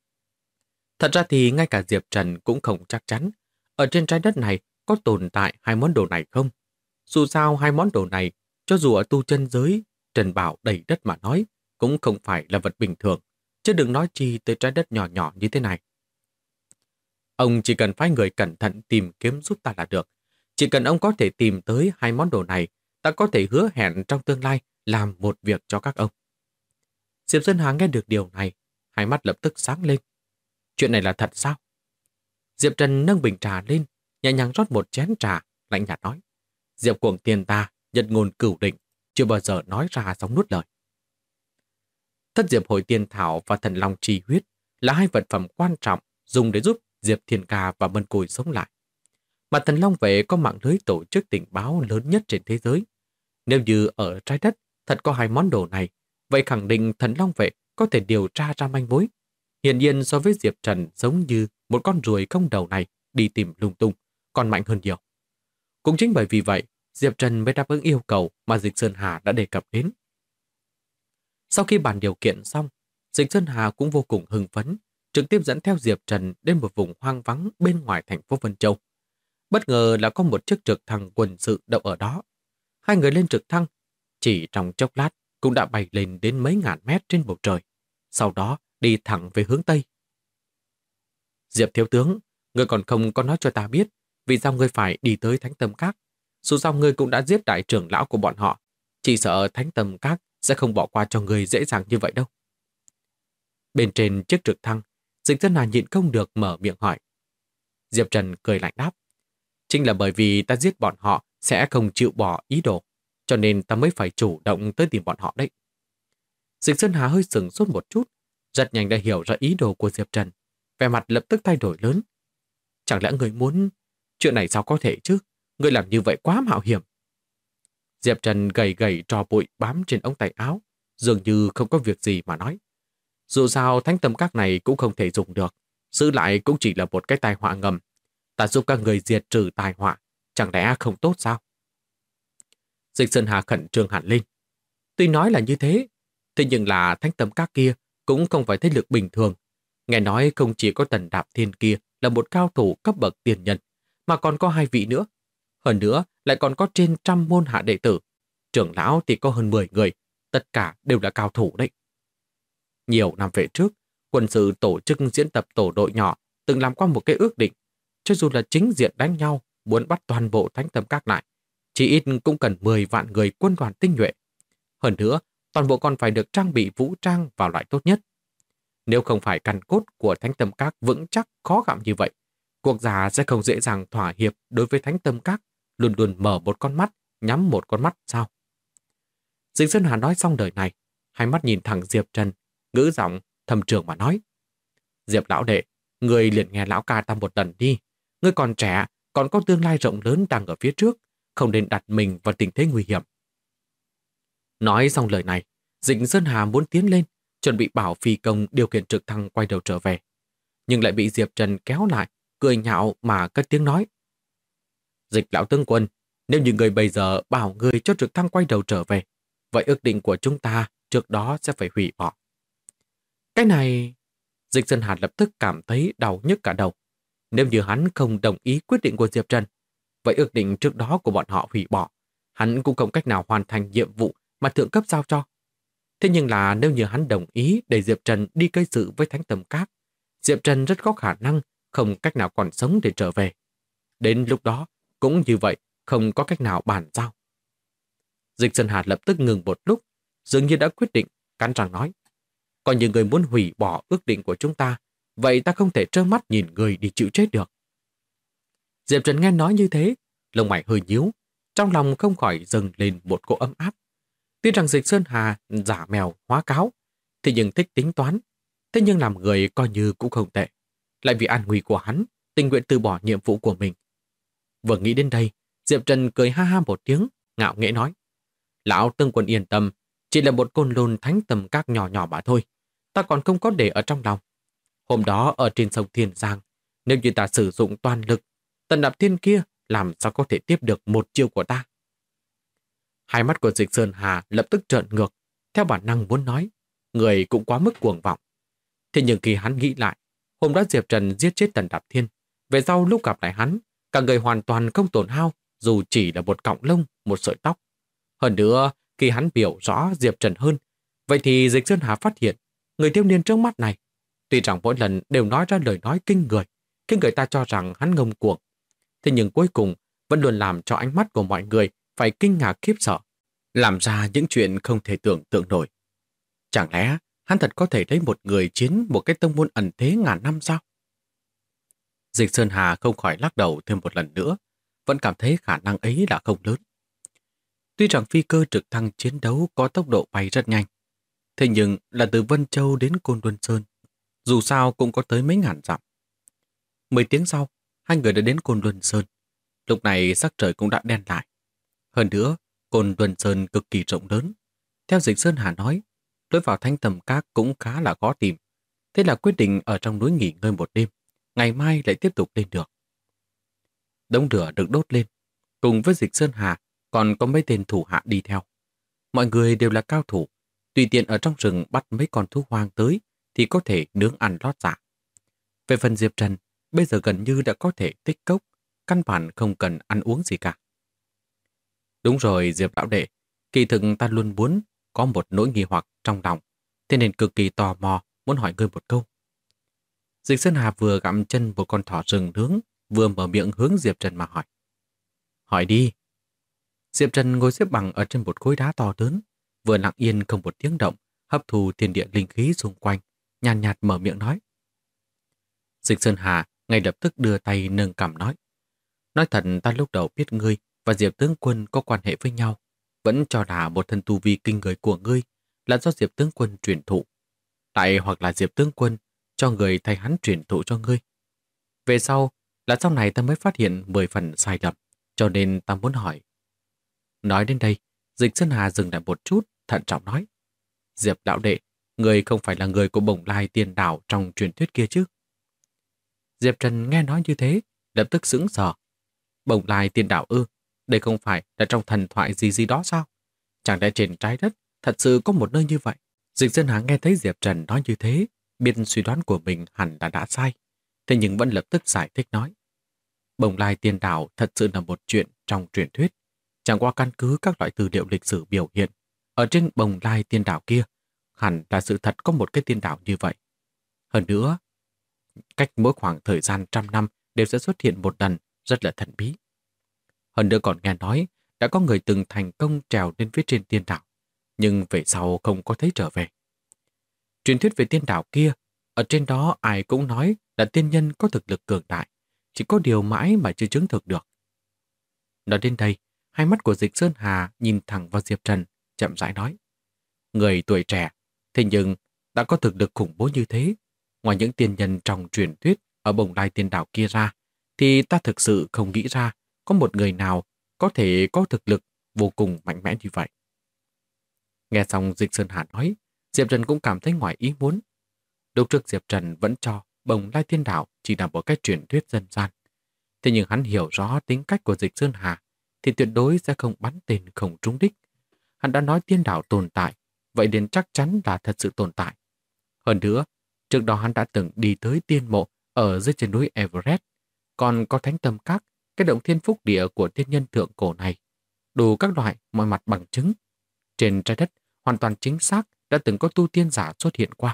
Thật ra thì ngay cả Diệp Trần cũng không chắc chắn ở trên trái đất này có tồn tại 2 món đồ này không. Dù sao 2 món đồ này, cho dù ở tu chân giới, trần bảo đầy đất mà nói, cũng không phải là vật bình thường, chứ đừng nói chi tới trái đất nhỏ nhỏ như thế này. Ông chỉ cần phái người cẩn thận tìm kiếm giúp ta là được. Chỉ cần ông có thể tìm tới 2 món đồ này, ta có thể hứa hẹn trong tương lai làm một việc cho các ông. Diệp Sơn Hà nghe được điều này, hai mắt lập tức sáng lên. Chuyện này là thật sao? Diệp Trần nâng bình trà lên, nhẹ nhàng rót một chén trà, lạnh nhạt nói. Diệp Cuồng tiền ta, nhật ngôn cửu định, chưa bao giờ nói ra xong nuốt lời. Thất Diệp Hội Tiên Thảo và Thần Long Trì Huyết là hai vật phẩm quan trọng dùng để giúp Diệp Thiên Ca và Mân Cùi sống lại. Mà Thần Long Vệ có mạng lưới tổ chức tình báo lớn nhất trên thế giới. Nếu như ở trái đất thật có hai món đồ này, vậy khẳng định Thần Long Vệ có thể điều tra ra manh mối. Hiển nhiên so với Diệp Trần giống như một con ruồi không đầu này đi tìm lung tung, còn mạnh hơn nhiều. Cũng chính bởi vì vậy, Diệp Trần mới đáp ứng yêu cầu mà Dịch Sơn Hà đã đề cập đến. Sau khi bàn điều kiện xong, Dịch Sơn Hà cũng vô cùng hưng phấn, trực tiếp dẫn theo Diệp Trần đến một vùng hoang vắng bên ngoài thành phố Vân Châu. Bất ngờ là có một chiếc trực thăng quân sự đậu ở đó. Hai người lên trực thăng, chỉ trong chốc lát cũng đã bay lên đến mấy ngàn mét trên bầu trời, sau đó đi thẳng về hướng Tây. Diệp thiếu tướng, ngươi còn không có nói cho ta biết vì sao ngươi phải đi tới Thánh Tâm Các. Dù sao ngươi cũng đã giết đại trưởng lão của bọn họ, chỉ sợ Thánh Tâm Các sẽ không bỏ qua cho ngươi dễ dàng như vậy đâu. Bên trên chiếc trực thăng, Dịch Sơn Hà nhịn không được mở miệng hỏi. Diệp Trần cười lạnh đáp. Chính là bởi vì ta giết bọn họ sẽ không chịu bỏ ý đồ, cho nên ta mới phải chủ động tới tìm bọn họ đấy. Dịch Sơn Hà hơi sửng sốt một chút, rất nhanh đã hiểu ra ý đồ của Diệp Trần, vẻ mặt lập tức thay đổi lớn. Chẳng lẽ người muốn... Chuyện này sao có thể chứ? Người làm như vậy quá mạo hiểm. Diệp Trần gầy gầy trò bụi bám trên ống tay áo, dường như không có việc gì mà nói. Dù sao Thánh Tâm Các này cũng không thể dùng được, giữ lại cũng chỉ là một cái tai họa ngầm. Ta giúp các người diệt trừ tai họa, chẳng lẽ không tốt sao? Dịch Sơn Hà khẩn trương hẳn lên. Tuy nói là như thế, thế nhưng là Thánh Tâm Các kia cũng không phải thế lực bình thường. Nghe nói không chỉ có Tần Đạp Thiên kia là một cao thủ cấp bậc tiền nhân, mà còn có hai vị nữa. Hơn nữa lại còn có trên 100 môn hạ đệ tử. Trưởng lão thì có hơn 10 người, tất cả đều là cao thủ đấy. Nhiều năm về trước, quân sự tổ chức diễn tập tổ đội nhỏ từng làm qua một cái ước định. Cho dù là chính diện đánh nhau, muốn bắt toàn bộ Thánh Tâm Các lại, chỉ ít cũng cần 10 vạn người quân đoàn tinh nhuệ. Hơn nữa, toàn bộ còn phải được trang bị vũ trang vào loại tốt nhất. Nếu không phải căn cốt của Thánh Tâm Các vững chắc khó gặm như vậy, quốc gia sẽ không dễ dàng thỏa hiệp đối với Thánh Tâm Các, luôn luôn mở một con mắt, nhắm một con mắt sao? Dịch Sơn Hà nói xong lời này, hai mắt nhìn thẳng Diệp Trần, ngữ giọng thầm trường mà nói. Diệp lão đệ, người liền nghe lão ca ta một lần đi. Ngươi còn trẻ, còn có tương lai rộng lớn đang ở phía trước, không nên đặt mình vào tình thế nguy hiểm. Nói xong lời này, Dịch Sơn Hà muốn tiến lên, chuẩn bị bảo phi công điều khiển trực thăng quay đầu trở về. Nhưng lại bị Diệp Trần kéo lại, cười nhạo mà cất tiếng nói. Dịch lão tướng quân, nếu như người bây giờ bảo người cho trực thăng quay đầu trở về, vậy ước định của chúng ta trước đó sẽ phải hủy bỏ. Cái này... Dịch Sơn Hà lập tức cảm thấy đau nhức cả đầu. Nếu như hắn không đồng ý quyết định của Diệp Trần, vậy ước định trước đó của bọn họ hủy bỏ, hắn cũng không cách nào hoàn thành nhiệm vụ mà thượng cấp giao cho. Thế nhưng là nếu như hắn đồng ý để Diệp Trần đi gây sự với Thánh Tâm Các, Diệp Trần rất có khả năng không cách nào còn sống để trở về. Đến lúc đó, cũng như vậy, không có cách nào bàn giao. Dịch Sơn Hà lập tức ngừng một lúc, dường như đã quyết định, cắn răng nói. Còn những người muốn hủy bỏ ước định của chúng ta, vậy ta không thể trơ mắt nhìn người đi chịu chết được. Diệp Trần nghe nói như thế, lông mày hơi nhíu, trong lòng không khỏi dâng lên một cỗ ấm áp. Tuy rằng Dịch Sơn Hà giả mèo hóa cáo, thì nhưng thích tính toán, thế nhưng làm người coi như cũng không tệ. Lại vì an nguy của hắn, tình nguyện từ bỏ nhiệm vụ của mình. Vừa nghĩ đến đây, Diệp Trần cười ha ha một tiếng, ngạo nghễ nói. Lão tướng quân yên tâm, chỉ là một côn lôn Thánh Tâm Các nhỏ nhỏ mà thôi. Ta còn không có để ở trong lòng. Hôm đó ở trên sông Thiên Giang, nếu như ta sử dụng toàn lực, Tần Đạp Thiên kia làm sao có thể tiếp được một chiêu của ta. Hai mắt của Dịch Sơn Hà lập tức trợn ngược, theo bản năng muốn nói, người cũng quá mức cuồng vọng. Thế nhưng khi hắn nghĩ lại, hôm đó Diệp Trần giết chết Tần Đạp Thiên, về sau lúc gặp lại hắn, cả người hoàn toàn không tổn hao, dù chỉ là một cọng lông, một sợi tóc. Hơn nữa, khi hắn biểu rõ Diệp Trần hơn, vậy thì Dịch Sơn Hà phát hiện, người thiếu niên trước mắt này, tuy rằng mỗi lần đều nói ra lời nói kinh người, khiến người ta cho rằng hắn ngông cuồng, thế nhưng cuối cùng vẫn luôn làm cho ánh mắt của mọi người phải kinh ngạc khiếp sợ, làm ra những chuyện không thể tưởng tượng nổi. Chẳng lẽ Hắn thật có thể lấy một người chiến một cái tông môn ẩn thế ngàn năm sao? Dịch Sơn Hà không khỏi lắc đầu thêm một lần nữa, vẫn cảm thấy khả năng ấy là không lớn. Tuy rằng phi cơ trực thăng chiến đấu có tốc độ bay rất nhanh, thế nhưng là từ Vân Châu đến Côn Luân Sơn, dù sao cũng có tới mấy ngàn dặm. 10 tiếng sau, hai người đã đến Côn Luân Sơn. Lúc này sắc trời cũng đã đen lại. Hơn nữa, Côn Luân Sơn cực kỳ rộng lớn. Theo Dịch Sơn Hà nói, lối vào Thánh Tầm Các cũng khá là khó tìm. Thế là quyết định ở trong núi nghỉ ngơi một đêm, ngày mai lại tiếp tục lên được. Đống lửa được đốt lên, cùng với Dịch Sơn Hà còn có mấy tên thủ hạ đi theo. Mọi người đều là cao thủ, tùy tiện ở trong rừng bắt mấy con thú hoang tới thì có thể nướng ăn lót dạ. Về phần Diệp Trần, bây giờ gần như đã có thể tích cốc, căn bản không cần ăn uống gì cả. Đúng rồi Diệp lão đệ, kỳ thực ta luôn muốn có một nỗi nghi hoặc trong lòng, thế nên cực kỳ tò mò muốn hỏi ngươi một câu. Dịch Sơn Hà vừa gặm chân một con thỏ rừng nướng, vừa mở miệng hướng Diệp Trần mà hỏi. Hỏi đi. Diệp Trần ngồi xếp bằng ở trên một khối đá to lớn, vừa lặng yên không một tiếng động, hấp thu thiên địa linh khí xung quanh, nhàn nhạt mở miệng nói. Dịch Sơn Hà ngay lập tức đưa tay nâng cằm nói. Nói thật ta lúc đầu biết ngươi và Diệp tướng quân có quan hệ với nhau, vẫn cho là một thân tu vi kinh người của ngươi là do Diệp tướng quân truyền thụ. Tại hoặc là Diệp tướng quân cho người thay hắn truyền thụ cho ngươi. Về sau này ta mới phát hiện 10 phần sai lầm, cho nên ta muốn hỏi. Nói đến đây, Dịch Sơn Hà dừng lại một chút, thận trọng nói. Diệp lão đệ, người không phải là người của Bồng Lai Tiên Đảo trong truyền thuyết kia chứ? Diệp Trần nghe nói như thế, lập tức sững sờ. Bồng Lai Tiên Đảo ư? Đây không phải là trong thần thoại gì đó sao? Chẳng lẽ trên trái đất thật sự có một nơi như vậy? Dịch Sơn Hà nghe thấy Diệp Trần nói như thế, biết suy đoán của mình hẳn là đã sai, thế nhưng vẫn lập tức giải thích nói. Bồng Lai Tiên Đảo thật sự là một chuyện trong truyền thuyết, chẳng qua căn cứ các loại tư liệu lịch sử biểu hiện. Ở trên Bồng Lai Tiên Đảo kia, hẳn là sự thật có một cái tiên đảo như vậy. Hơn nữa, cách mỗi khoảng thời gian 100 năm đều sẽ xuất hiện một lần, rất là thần bí. Hơn nữa còn nghe nói đã có người từng thành công trèo lên phía trên tiên đảo, nhưng về sau không có thấy trở về. Truyền thuyết về tiên đảo kia, ở trên đó ai cũng nói là tiên nhân có thực lực cường đại, chỉ có điều mãi mà chưa chứng thực được. Nói đến đây, hai mắt của Dịch Sơn Hà nhìn thẳng vào Diệp Trần, chậm rãi nói. Người tuổi trẻ, thế nhưng đã có thực lực khủng bố như thế, ngoài những tiên nhân trong truyền thuyết ở Bồng Lai Tiên Đảo kia ra, thì ta thực sự không nghĩ ra có một người nào có thể có thực lực vô cùng mạnh mẽ như vậy. Nghe xong Dịch Sơn Hà nói, Diệp Trần cũng cảm thấy ngoài ý muốn. Lúc trước Diệp Trần vẫn cho Bồng Lai Tiên Đảo chỉ là một cái truyền thuyết dân gian. Thế nhưng hắn hiểu rõ tính cách của Dịch Sơn Hà thì tuyệt đối sẽ không bắn tên không trúng đích. Hắn đã nói tiên đảo tồn tại, vậy nên chắc chắn là thật sự tồn tại. Hơn nữa, trước đó hắn đã từng đi tới tiên mộ ở dưới chân núi Everest, còn có Thánh Tâm Các, cái động thiên phúc địa của tiên nhân thượng cổ này. Đủ các loại mọi mặt bằng chứng. Trên trái đất, hoàn toàn chính xác đã từng có tu tiên giả xuất hiện qua.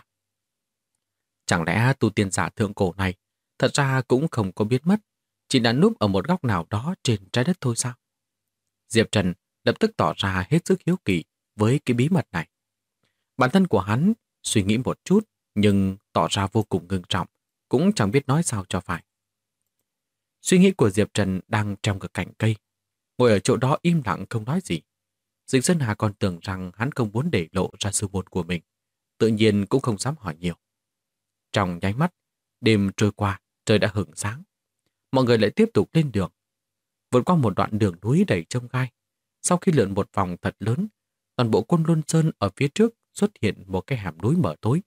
Chẳng lẽ tu tiên giả thượng cổ này thật ra cũng không có biến mất, chỉ đã núp ở một góc nào đó trên trái đất thôi sao? Diệp Trần lập tức tỏ ra hết sức hiếu kỳ với cái bí mật này. Bản thân của hắn suy nghĩ một chút nhưng tỏ ra vô cùng ngưng trọng, cũng chẳng biết nói sao cho phải. Suy nghĩ của Diệp Trần đang trong cái cành cây, ngồi ở chỗ đó im lặng không nói gì. Dịch Sơn Hà còn tưởng rằng hắn không muốn để lộ ra sư môn của mình, tự nhiên cũng không dám hỏi nhiều. Trong nháy mắt, đêm trôi qua, trời đã hửng sáng. Mọi người lại tiếp tục lên đường. Vượt qua một đoạn đường núi đầy chông gai. Sau khi lượn một vòng thật lớn, toàn bộ Côn Luân Sơn ở phía trước xuất hiện một cái hẻm núi mở tối.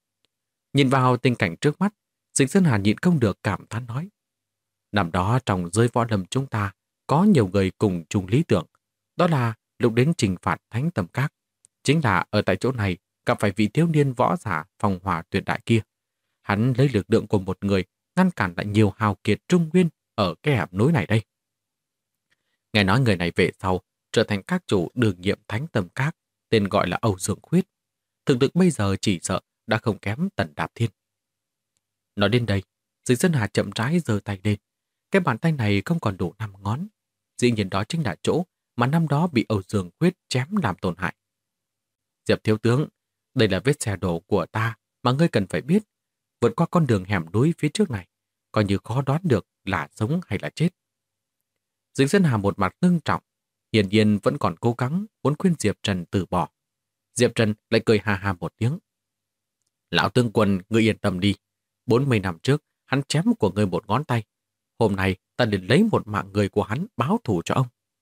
Nhìn vào tình cảnh trước mắt, Dịch Sơn Hà nhịn không được cảm thán nói. Năm đó trong giới võ lâm chúng ta có nhiều người cùng chung lý tưởng. Đó là lúc đến trừng phạt Thánh Tâm Các. Chính là ở tại chỗ này gặp phải vị thiếu niên võ giả phong hỏa tuyệt đại kia. Hắn lấy lực lượng của một người ngăn cản lại nhiều hào kiệt trung nguyên ở cái hẻm núi này đây. Nghe nói người này về sau trở thành các chủ đương nhiệm Thánh Tâm Các, tên gọi là Âu Dương Khuyết. Thực lực bây giờ chỉ sợ đã không kém Tần Đạp Thiên. Nói đến đây, Dịch Sơn Hà chậm rãi giơ tay lên. Cái bàn tay này không còn đủ 5 ngón. Dĩ nhiên đó chính là chỗ mà năm đó bị Âu Dương Khuyết chém làm tổn hại. Diệp thiếu tướng, Đây là vết xe đổ của ta mà ngươi cần phải biết. Vượt qua con đường hẻm núi phía trước này, coi như khó đoán được là sống hay là chết. Dịch Sơn Hà một mặt ngưng trọng, hiển nhiên vẫn còn cố gắng muốn khuyên Diệp Trần từ bỏ. Diệp Trần lại cười ha ha một tiếng. Lão tướng quân, ngươi yên tâm đi. 40 năm trước, hắn chém của ngươi một ngón tay. Hôm nay, ta liền lấy một mạng người của hắn báo thù cho ông.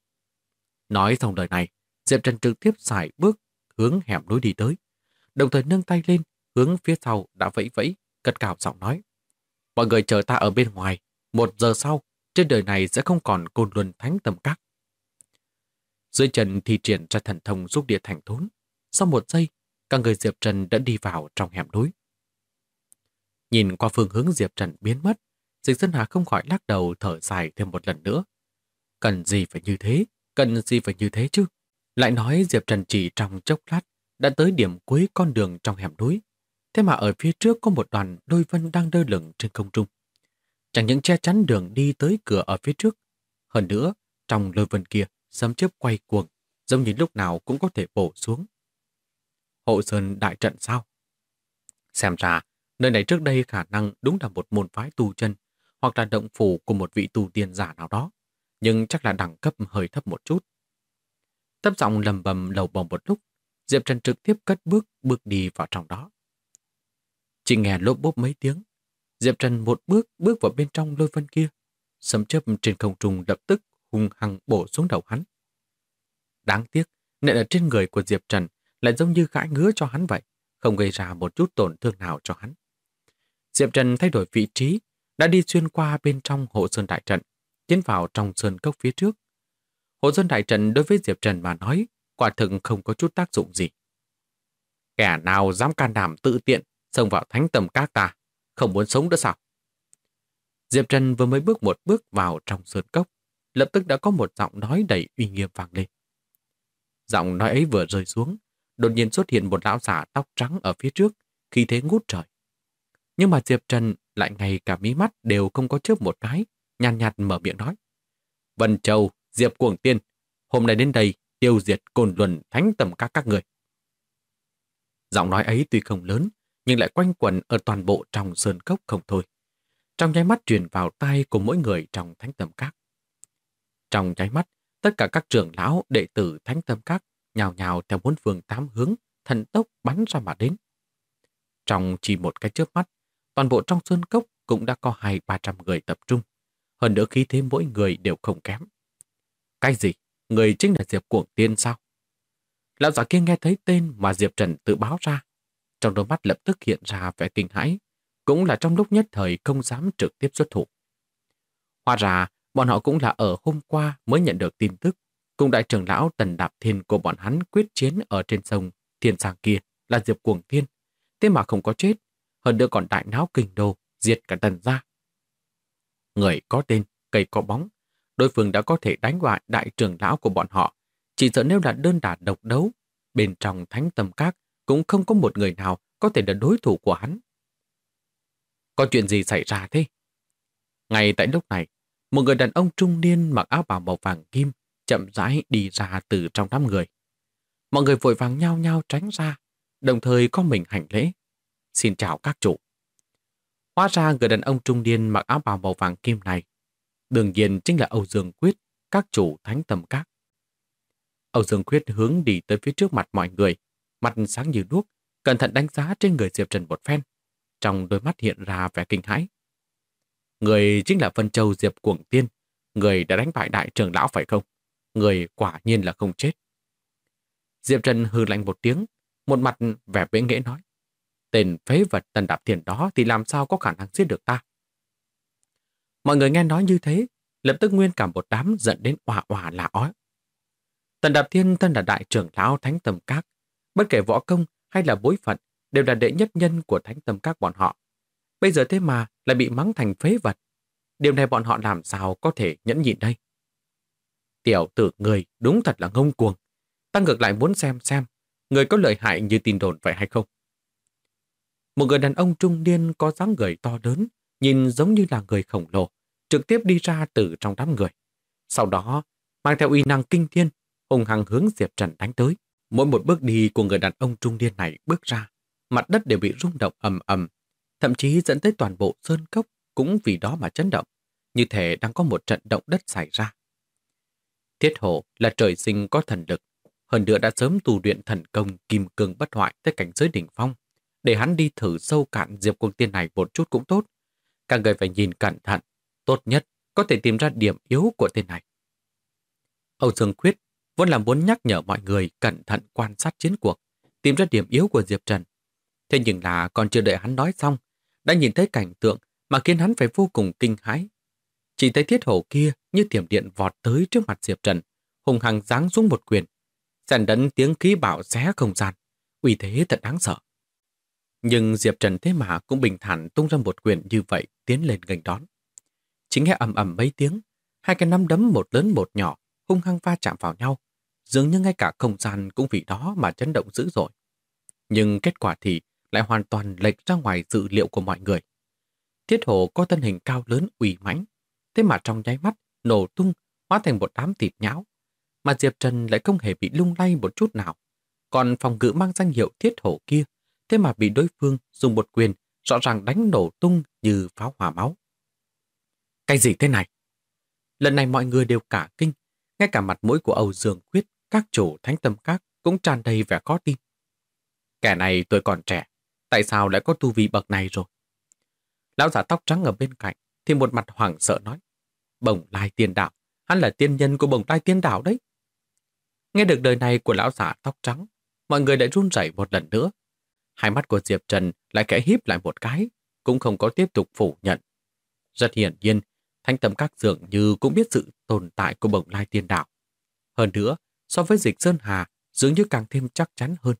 Nói xong lời này, Diệp Trần trực tiếp xài bước hướng hẻm núi đi tới, đồng thời nâng tay lên, hướng phía sau đã vẫy vẫy, cất cao giọng nói. Mọi người chờ ta ở bên ngoài, 1 giờ sau, trên đời này sẽ không còn Côn Luân Thánh Tâm Các. Dưới chân thì triển ra thần thông xúc địa thành thốn. Sau 1 giây, cả người Diệp Trần đã đi vào trong hẻm núi. Nhìn qua phương hướng Diệp Trần biến mất, Dịch Sơn Hà không khỏi lắc đầu thở dài thêm một lần nữa. Cần gì phải như thế? Cần gì phải như thế chứ? Lại nói Diệp Trần chỉ trong chốc lát đã tới điểm cuối con đường trong hẻm núi. Thế mà ở phía trước có một đoàn lôi vân đang lơ lửng trên không trung. Chẳng những che chắn đường đi tới cửa ở phía trước. Hơn nữa, trong lôi vân kia, sấm chớp quay cuồng, giống như lúc nào cũng có thể bổ xuống. Hộ Sơn đại trận sao? Xem ra, nơi này trước đây khả năng đúng là một môn phái tu chân, hoặc là động phủ của một vị tu tiên giả nào đó, nhưng chắc là đẳng cấp hơi thấp một chút. Thấp giọng lầm bầm lầu bầu một lúc, Diệp Trần trực tiếp cất bước đi vào trong đó. Chỉ nghe lốp bốp mấy tiếng, Diệp Trần một bước vào bên trong lôi vân kia, sấm chớp trên không trung lập tức hung hăng bổ xuống đầu hắn. Đáng tiếc, nện ở trên người của Diệp Trần lại giống như gãi ngứa cho hắn vậy, không gây ra một chút tổn thương nào cho hắn. Diệp Trần thay đổi vị trí, đã đi xuyên qua bên trong hộ sơn đại trận, tiến vào trong sơn cốc phía trước. Hộ sơn đại trận đối với Diệp Trần mà nói, quả thực không có chút tác dụng gì. Kẻ nào dám can đảm tự tiện xông vào thánh tầm các ta, không muốn sống nữa sao? Diệp Trần vừa mới bước một bước vào trong sơn cốc, lập tức đã có một giọng nói đầy uy nghiêm vang lên. Giọng nói ấy vừa rơi xuống, đột nhiên xuất hiện một lão giả tóc trắng ở phía trước, khí thế ngút trời. Nhưng mà Diệp Trần lại ngay cả mí mắt đều không có chớp một cái, nhàn nhạt mở miệng nói. Vân Châu, Diệp Cuồng Tiên, hôm nay đến đây tiêu diệt Côn Luân Thánh Tầm các người. Giọng nói ấy tuy không lớn, nhưng lại quanh quẩn ở toàn bộ trong sơn cốc không thôi. Trong nháy mắt truyền vào tai của mỗi người trong Thánh Tầm Các. Trong nháy mắt, tất cả các trưởng lão đệ tử Thánh Tầm Các nhào nhào theo 4 phương 8 hướng, thần tốc bắn ra mà đến. Trong chỉ một cái chớp mắt, toàn bộ trong sơn cốc cũng đã có 200-300 người tập trung. Hơn nữa khí thế mỗi người đều không kém. Cái gì? Người chính là Diệp Cuồng Tiên sao? Lão giả kia nghe thấy tên mà Diệp Trần tự báo ra. Trong đôi mắt lập tức hiện ra vẻ kinh hãi, cũng là trong lúc nhất thời không dám trực tiếp xuất thủ. Hóa ra, bọn họ cũng là ở hôm qua mới nhận được tin tức, cùng đại trưởng lão Tần Đạp Thiên của bọn hắn quyết chiến ở trên sông Thiên Sàng kia là Diệp Cuồng Tiên. Thế mà không có chết, hơn nữa còn đại náo kinh đô, diệt cả Tần gia. Người có tên, cây có bóng, đối phương đã có thể đánh bại đại trưởng lão của bọn họ. Chỉ sợ nếu là đơn đả độc đấu, bên trong Thánh Tầm Các cũng không có một người nào có thể là đối thủ của hắn. Có chuyện gì xảy ra thế? Ngay tại lúc này, một người đàn ông trung niên mặc áo bào màu vàng kim chậm rãi đi ra từ trong đám người. Mọi người vội vàng nhao nhao tránh ra, đồng thời có mình hành lễ. Xin chào các chủ. Hóa ra người đàn ông trung niên mặc áo bào màu vàng kim này đương nhiên chính là Âu Dương Quyết, các chủ Thánh Tầm Các. Âu Dương Quyết hướng đi tới phía trước mặt mọi người, mặt sáng như đuốc, cẩn thận đánh giá trên người Diệp Trần một phen. Trong đôi mắt hiện ra vẻ kinh hãi. Người chính là Vân Châu Diệp Cuồng Tiên, người đã đánh bại đại trưởng lão phải không? Người quả nhiên là không chết. Diệp Trần hừ lạnh một tiếng, một mặt vẻ bẽ nghễ nói. Tên phế vật Tần Đạp Thiên đó thì làm sao có khả năng giết được ta? Mọi người nghe nói như thế, lập tức nguyên cả một đám giận đến òa òa là ói. Tần Đạp Thiên thân là đại trưởng lão Thánh Tầm Các, bất kể võ công hay là bối phận đều là đệ nhất nhân của Thánh Tầm Các bọn họ. Bây giờ thế mà lại bị mắng thành phế vật. Điều này bọn họ làm sao có thể nhẫn nhịn đây? Tiểu tử người đúng thật là ngông cuồng. Ta ngược lại muốn xem người có lợi hại như tin đồn vậy hay không? Một người đàn ông trung niên có dáng người to lớn, nhìn giống như là người khổng lồ, trực tiếp đi ra từ trong đám người. Sau đó, mang theo uy năng kinh thiên, hùng hăng hướng Diệp Trần đánh tới. Mỗi một bước đi của người đàn ông trung niên này bước ra, mặt đất đều bị rung động ầm ầm, thậm chí dẫn tới toàn bộ sơn cốc cũng vì đó mà chấn động, như thể đang có một trận động đất xảy ra. Thiết Hổ là trời sinh có thần lực, hơn nữa đã sớm tu luyện thần công kim cương bất hoại tới cảnh giới đỉnh phong, để hắn đi thử sâu cạn Diệp Cuồng Tiên này một chút cũng tốt. Các người phải nhìn cẩn thận, tốt nhất có thể tìm ra điểm yếu của tên này. Âu Dương Khuyết vốn là muốn nhắc nhở mọi người cẩn thận quan sát chiến cuộc, tìm ra điểm yếu của Diệp Trần. Thế nhưng là còn chưa đợi hắn nói xong, đã nhìn thấy cảnh tượng mà khiến hắn phải vô cùng kinh hãi. Chỉ thấy Thiết Hổ kia như thiểm điện vọt tới trước mặt Diệp Trần, hùng hăng giáng xuống một quyền, xen lẫn tiếng khí bạo xé không gian, uy thế thật đáng sợ. Nhưng Diệp Trần thế mà cũng bình thản tung ra một quyền như vậy tiến lên nghênh đón. Chỉ nghe ầm ầm mấy tiếng, hai cái nắm đấm một lớn một nhỏ hung hăng va chạm vào nhau, dường như ngay cả không gian cũng vì đó mà chấn động dữ dội. Nhưng kết quả thì lại hoàn toàn lệch ra ngoài dự liệu của mọi người. Thiết Hổ có thân hình cao lớn uy mãnh, thế mà trong nháy mắt nổ tung, hóa thành một đám thịt nhão, mà Diệp Trần lại không hề bị lung lay một chút nào. Còn phòng ngự mang danh hiệu Thiết Hổ kia, thế mà bị đối phương dùng một quyền rõ ràng đánh nổ tung như pháo hỏa máu. Cái gì thế này? Lần này mọi người đều cả kinh, ngay cả mặt mũi của Âu Dương Khuyết, các chủ Thánh Tâm Các cũng tràn đầy vẻ khó tin. Kẻ này tuổi còn trẻ, tại sao lại có tu vi bậc này rồi? Lão giả tóc trắng ở bên cạnh thì một mặt hoảng sợ nói, Bồng Lai Tiên Đạo, hắn là tiên nhân của Bồng Lai Tiên Đạo đấy. Nghe được lời này của lão giả tóc trắng, mọi người lại run rẩy một lần nữa. Hai mắt của Diệp Trần lại khẽ híp lại một cái, cũng không có tiếp tục phủ nhận. Rất hiển nhiên, Thánh Tâm Các dường như cũng biết sự tồn tại của Bồng Lai Tiên Đạo. Hơn nữa, so với Dịch Sơn Hà, dường như càng thêm chắc chắn hơn.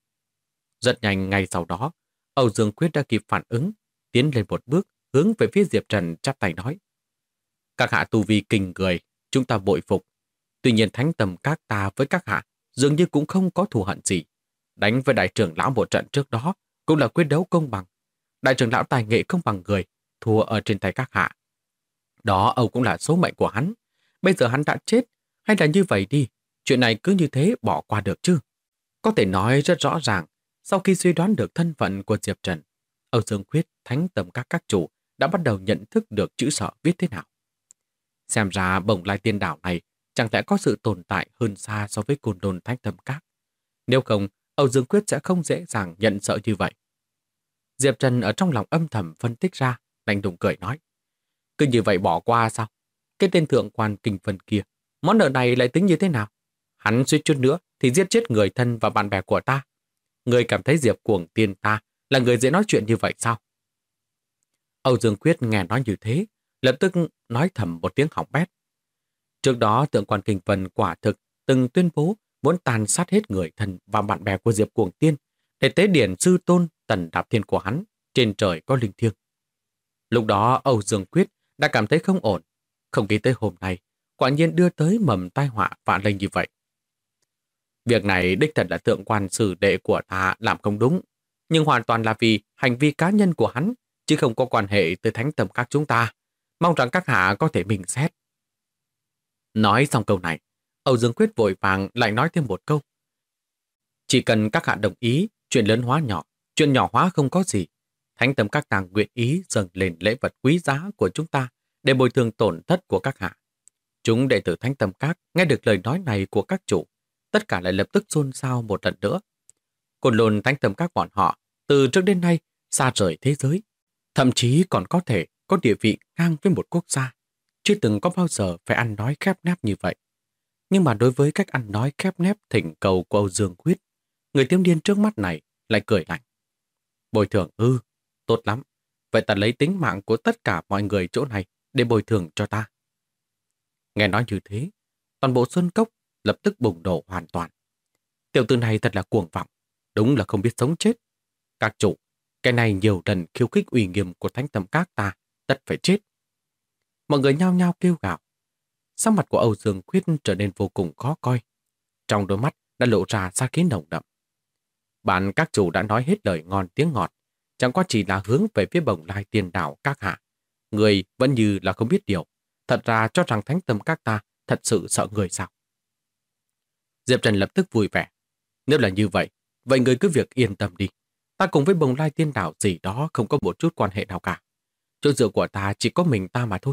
Rất nhanh ngay sau đó, Âu Dương Quyết đã kịp phản ứng, tiến lên một bước, hướng về phía Diệp Trần chắp tay nói. Các hạ tu vi kinh người, chúng ta bội phục. Tuy nhiên Thánh Tâm Các ta với các hạ dường như cũng không có thù hận gì. Đánh với đại trưởng lão một trận trước đó cũng là quyết đấu công bằng. Đại trưởng lão tài nghệ không bằng người, thua ở trên tay các hạ. Đó Âu cũng là số mệnh của hắn. Bây giờ hắn đã chết, hay là như vậy đi, chuyện này cứ như thế bỏ qua được chứ? Có thể nói rất rõ ràng, sau khi suy đoán được thân phận của Diệp Trần, Âu Dương Khuyết, Thánh Tâm các chủ đã bắt đầu nhận thức được chữ sợ viết thế nào. Xem ra Bồng Lai Tiên Đảo này chẳng lẽ có sự tồn tại hơn xa so với Côn Lôn Thánh Tâm Các. Nếu không, Âu Dương Quyết sẽ không dễ dàng nhận sợ như vậy. Diệp Trần ở trong lòng âm thầm phân tích ra, lạnh lùng cười nói. Cứ như vậy bỏ qua sao? Cái tên thượng quan Kinh Vân kia, món nợ này lại tính như thế nào? Hắn suýt chút nữa thì giết chết người thân và bạn bè của ta. Người cảm thấy Diệp Cuồng Tiên ta là người dễ nói chuyện như vậy sao? Âu Dương Quyết nghe nói như thế, lập tức nói thầm một tiếng hỏng bét. Trước đó thượng quan Kinh Vân quả thực từng tuyên bố muốn tàn sát hết người thân và bạn bè của Diệp Cuồng Tiên để tế điển sư tôn Tần Đạp Thiên của hắn, trên trời có linh thiêng. Lúc đó Âu Dương Quyết đã cảm thấy không ổn, không nghĩ tới hôm nay, quả nhiên đưa tới mầm tai họa vạn linh như vậy. Việc này đích thật là thượng quan sử đệ của ta làm không đúng, nhưng hoàn toàn là vì hành vi cá nhân của hắn, chứ không có quan hệ tới Thánh Tâm Các chúng ta. Mong rằng các hạ có thể bình xét. Nói xong câu này, Âu Dương Quyết vội vàng lại nói thêm một câu. Chỉ cần các hạ đồng ý, chuyện lớn hóa nhỏ, chuyện nhỏ hóa không có gì. Thánh Tâm Các nàng nguyện ý dâng lên lễ vật quý giá của chúng ta để bồi thường tổn thất của các hạ. Chúng đệ tử Thánh Tâm Các nghe được lời nói này của các chủ, tất cả lại lập tức xôn xao một lần nữa. Côn Lôn Thánh Tâm Các bọn họ từ trước đến nay xa rời thế giới, thậm chí còn có thể có địa vị ngang với một quốc gia, chưa từng có bao giờ phải ăn nói khép nép như vậy. Nhưng mà đối với cách ăn nói khép nép thỉnh cầu của Âu Dương Quyết, người thiếu niên trước mắt này lại cười lạnh. Bồi thường ư, tốt lắm. Vậy ta lấy tính mạng của tất cả mọi người chỗ này để bồi thường cho ta. Nghe nói như thế, toàn bộ Xuân Cốc lập tức bùng nổ hoàn toàn. Tiểu tử này thật là cuồng vọng, đúng là không biết sống chết. Các chủ, cái này nhiều lần khiêu khích uy nghiêm của Thánh Tâm Các ta, tất phải chết. Mọi người nhao nhao kêu gào. Sắc mặt của Âu Dương Khuyết trở nên vô cùng khó coi. Trong đôi mắt đã lộ ra sát khí nồng đậm. Bạn các chủ đã nói hết lời ngon tiếng ngọt, chẳng qua chỉ là hướng về phía Bồng Lai Tiên Đảo các hạ. Người vẫn như là không biết điều, thật ra cho rằng Thánh Tâm Các ta thật sự sợ người sao. Diệp Trần lập tức vui vẻ. Nếu là như vậy, vậy người cứ việc yên tâm đi. Ta cùng với bồng lai tiên đảo gì đó không có một chút quan hệ nào cả. Chỗ dựa của ta chỉ có mình ta mà thôi.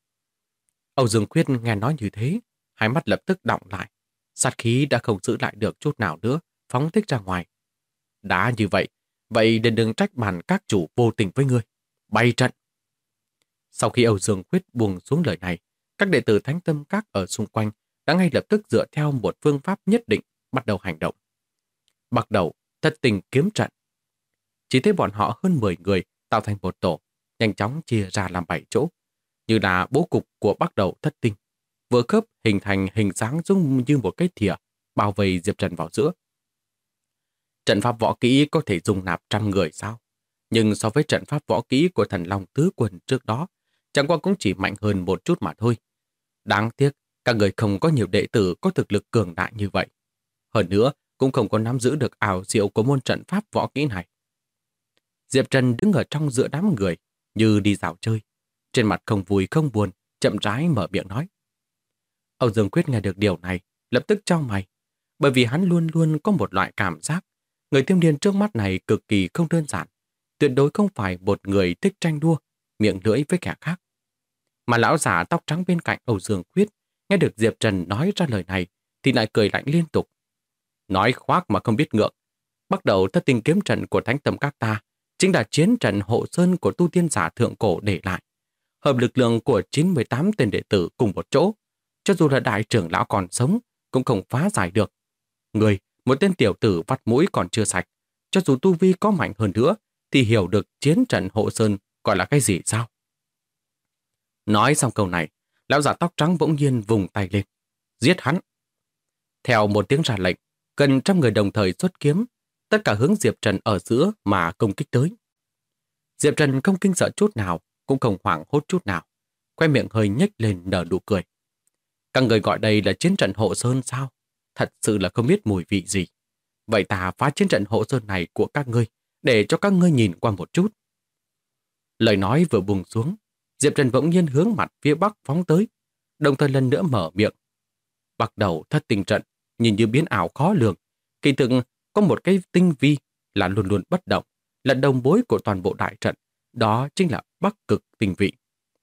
Âu Dương Quyết nghe nói như thế, hai mắt lập tức đọng lại. Sát khí đã không giữ lại được chút nào nữa, phóng thích ra ngoài. Đã như vậy, vậy đừng trách bàn các chủ vô tình với ngươi. Bay trận! Sau khi Âu Dương Quyết buông xuống lời này, các đệ tử Thánh Tâm Các ở xung quanh đã ngay lập tức dựa theo một phương pháp nhất định bắt đầu hành động. Bắt đầu thất tình kiếm trận. Chỉ thấy bọn họ hơn 10 người tạo thành một tổ, nhanh chóng chia ra làm 7 chỗ, như là bố cục của bắt đầu thất tinh, vừa khớp hình thành hình dáng giống như một cái thìa, bao vây Diệp Trần vào giữa. Trận pháp võ kỹ có thể dung nạp 100 người sao? Nhưng so với trận pháp võ kỹ của Thần Long Tứ Quân trước đó, chẳng qua cũng chỉ mạnh hơn một chút mà thôi. Đáng tiếc, các người không có nhiều đệ tử có thực lực cường đại như vậy. Hơn nữa, cũng không có nắm giữ được ảo diệu của môn trận pháp võ kỹ này. Diệp Trần đứng ở trong giữa đám người, như đi dạo chơi. Trên mặt không vui không buồn, chậm rãi mở miệng nói. Âu Dương Quyết nghe được điều này, lập tức chau mày. Bởi vì hắn luôn luôn có một loại cảm giác, người thiếu niên trước mắt này cực kỳ không đơn giản. Tuyệt đối không phải một người thích tranh đua, miệng lưỡi với kẻ khác. Mà lão giả tóc trắng bên cạnh Âu Dương Quyết, nghe được Diệp Trần nói ra lời này, thì lại cười lạnh liên tục. Nói khoác mà không biết ngượng. Bắt đầu thất tình kiếm trận của Thánh Tâm Các ta, chính là chiến trận hộ sơn của tu tiên giả thượng cổ để lại. Hợp lực lượng của 98 tên đệ tử cùng một chỗ, cho dù là đại trưởng lão còn sống, cũng không phá giải được. Người, một tên tiểu tử vắt mũi còn chưa sạch, cho dù tu vi có mạnh hơn nữa, thì hiểu được chiến trận hộ sơn gọi là cái gì sao? Nói xong câu này, lão giả tóc trắng bỗng nhiên vùng tay lên. Giết hắn! Theo một tiếng ra lệnh, gần 100 người đồng thời xuất kiếm, tất cả hướng Diệp Trần ở giữa mà công kích tới. Diệp Trần không kinh sợ chút nào, cũng không hoảng hốt chút nào. Khoe miệng hơi nhếch lên nở nụ cười. Các người gọi đây là chiến trận hộ sơn sao? Thật sự là không biết mùi vị gì. Vậy ta phá chiến trận hộ sơn này của các ngươi, để cho các ngươi nhìn qua một chút. Lời nói vừa buông xuống, Diệp Trần bỗng nhiên hướng mặt phía bắc phóng tới, đồng thời lần nữa mở miệng. Bắt đầu thất tình trận, nhìn như biến ảo khó lường. Kỳ thực có một cái tinh vi là luôn luôn bất động, là đồng bối của toàn bộ đại trận. Đó chính là Bắc Cực Tinh Vị.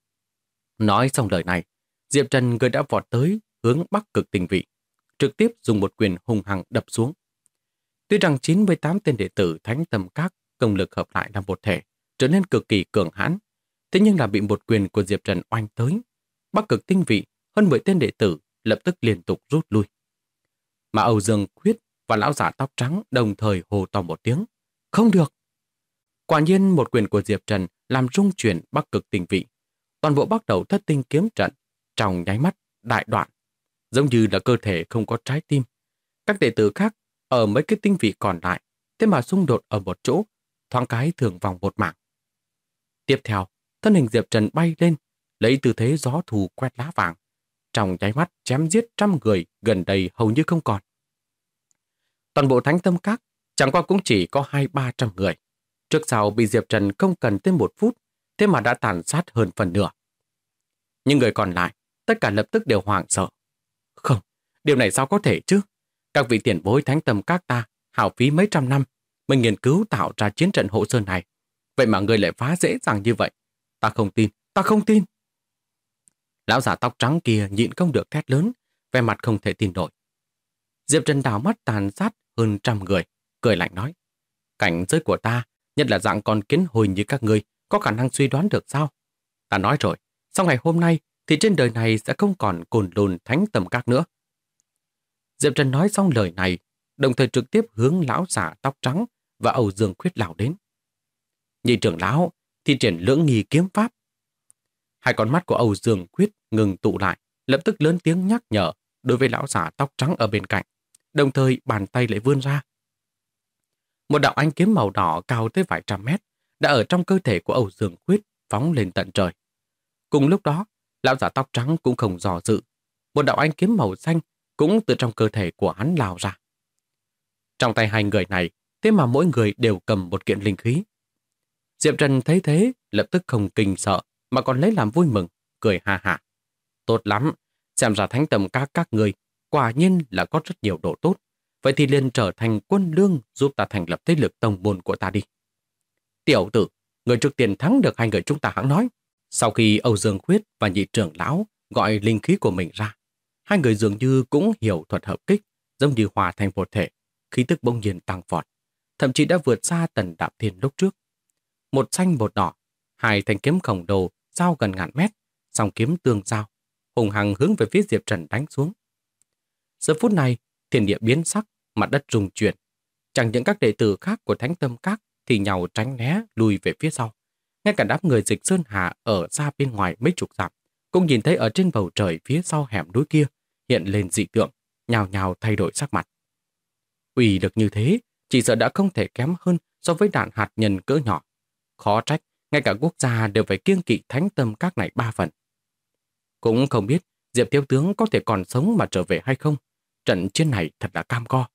Nói xong lời này, Diệp Trần người đã vọt tới hướng Bắc Cực Tinh Vị, trực tiếp dùng một quyền hung hăng đập xuống. Tuy rằng 98 tên đệ tử Thánh Tâm Các công lực hợp lại là một thể, trở nên cực kỳ cường hãn, thế nhưng là bị một quyền của Diệp Trần oanh tới. Bắc Cực Tinh Vị, hơn 10 tên đệ tử lập tức liên tục rút lui. Mà Âu Dương Quyết và lão giả tóc trắng đồng thời hô to một tiếng. Không được! Quả nhiên một quyền của Diệp Trần làm rung chuyển Bắc Cực Tinh Vị. Toàn bộ bắt đầu thất tinh kiếm trận, trong nháy mắt, đại đoạn. Giống như là cơ thể không có trái tim. Các đệ tử khác ở mấy cái tinh vị còn lại, thế mà xung đột ở một chỗ, thoáng cái thường vòng một mảng. Tiếp theo, thân hình Diệp Trần bay lên, lấy tư thế gió thù quét lá vàng. Trong nháy mắt chém giết 100 người gần đây hầu như không còn. Toàn bộ Thánh Tâm Các chẳng qua cũng chỉ có 200-300 người. Trước sau bị Diệp Trần không cần tới 1 phút, thế mà đã tàn sát hơn phần nửa. Nhưng người còn lại, tất cả lập tức đều hoảng sợ. Không, điều này sao có thể chứ? Các vị tiền bối Thánh Tâm Các ta hao phí mấy trăm năm mới nghiên cứu tạo ra chiến trận hộ sơn này. Vậy mà người lại phá dễ dàng như vậy. Ta không tin, ta không tin. Lão giả tóc trắng kia nhịn không được thét lớn, vẻ mặt không thể tin nổi. Diệp Trần đảo mắt tàn sát hơn 100 người, cười lạnh nói. Cảnh giới của ta, nhất là dạng con kiến hồi như các ngươi, có khả năng suy đoán được sao? Ta nói rồi, sau ngày hôm nay thì trên đời này sẽ không còn Côn Lôn Thánh Tâm Các nữa. Diệp Trần nói xong lời này, đồng thời trực tiếp hướng lão giả tóc trắng và Âu Dương Quyết lao đến. Nhị trưởng lão thi triển lưỡng nghi kiếm pháp. Hai con mắt của Âu Dương Quyết ngừng tụ lại, lập tức lớn tiếng nhắc nhở đối với lão giả tóc trắng ở bên cạnh, đồng thời bàn tay lại vươn ra. Một đạo ánh kiếm màu đỏ cao tới vài trăm mét đã ở trong cơ thể của Âu Dương Quyết phóng lên tận trời. Cùng lúc đó, lão giả tóc trắng cũng không dò dự. Một đạo ánh kiếm màu xanh cũng từ trong cơ thể của hắn lao ra. Trong tay hai người này, thế mà mỗi người đều cầm một kiện linh khí. Diệp Trần thấy thế, lập tức không kinh sợ, mà còn lấy làm vui mừng, cười ha hả. Tốt lắm, xem ra Thánh Tâm Các người quả nhiên là có rất nhiều độ tốt. vậy thì liền trở thành quân lương giúp ta thành lập thế lực tông môn của ta đi. Tiểu tử, người trước tiên thắng được hai người chúng ta hẵng nói. Sau khi Âu Dương Khuyết và nhị trưởng lão gọi linh khí của mình ra, hai người dường như cũng hiểu thuật hợp kích, giống như hòa thành một thể, khí tức bỗng nhiên tăng vọt, thậm chí đã vượt xa Tần Đạm Thiên lúc trước. Một xanh một đỏ, hai thanh kiếm khổng lồ giao gần ngàn mét, song kiếm tương giao, hùng hăng hướng về phía Diệp Trần đánh xuống. Giờ phút này, thiên địa biến sắc, mặt đất rung chuyển. Chẳng những các đệ tử khác của Thánh Tâm Các thì nhào tránh né lùi về phía sau. Ngay cả đám người Dịch Sơn Hà ở xa bên ngoài mấy chục dặm cũng nhìn thấy ở trên bầu trời phía sau hẻm núi kia hiện lên dị tượng, nhào nhào thay đổi sắc mặt. Uy lực như thế, chỉ sợ đã không thể kém hơn so với đạn hạt nhân cỡ nhỏ. Khó trách, ngay cả quốc gia đều phải kiêng kỵ Thánh Tâm Các này 3 phần. Cũng không biết Diệp thiếu tướng có thể còn sống mà trở về hay không. Trận chiến này thật là cam go.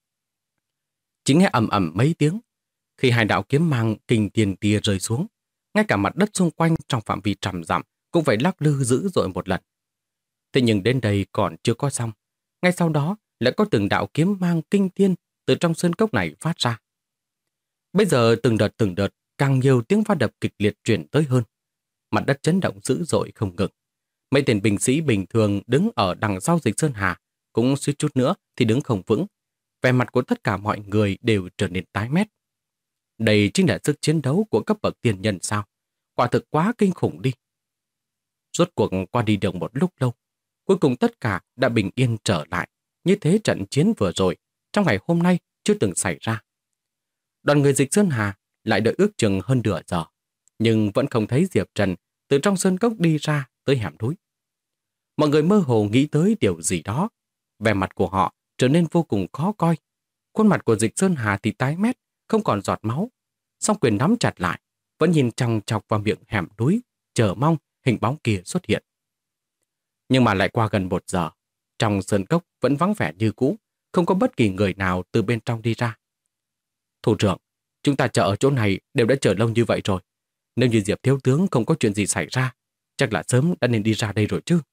Chỉ nghe ầm ầm mấy tiếng, khi hai đạo kiếm mang kinh tiền tia rơi xuống, ngay cả mặt đất xung quanh trong phạm vi trăm dặm cũng phải lắc lư dữ dội một lần. Thế nhưng đến đây còn chưa có xong, ngay sau đó lại có từng đạo kiếm mang kinh thiên từ trong sơn cốc này phát ra. Bây giờ từng đợt càng nhiều tiếng va đập kịch liệt truyền tới hơn. Mặt đất chấn động dữ dội không ngừng. Mấy tên binh sĩ bình thường đứng ở đằng sau Dịch Sơn Hà cũng suýt chút nữa thì đứng không vững. Vẻ mặt của tất cả mọi người đều trở nên tái mét. Đây chính là sức chiến đấu của cấp bậc tiền nhân sao? Quả thực quá kinh khủng đi. Rốt cuộc qua đi được một lúc lâu, cuối cùng tất cả đã bình yên trở lại. Như thế trận chiến vừa rồi, trong ngày hôm nay chưa từng xảy ra. Đoàn người Dịch Sơn Hà lại đợi ước chừng hơn nửa giờ, nhưng vẫn không thấy Diệp Trần từ trong sơn cốc đi ra tới hẻm núi. Mọi người mơ hồ nghĩ tới điều gì đó. Vẻ mặt của họ trở nên vô cùng khó coi. Khuôn mặt của Dịch Sơn Hà thì tái mét, không còn giọt máu. Song quyền nắm chặt lại, vẫn nhìn chòng chọc vào miệng hẻm núi, chờ mong hình bóng kia xuất hiện. Nhưng mà lại qua gần 1 giờ, trong sơn cốc vẫn vắng vẻ như cũ, không có bất kỳ người nào từ bên trong đi ra. Thủ trưởng, chúng ta chờ ở chỗ này đều đã chờ lâu như vậy rồi. Nếu như Diệp thiếu tướng không có chuyện gì xảy ra, chắc là sớm đã nên đi ra đây rồi chứ.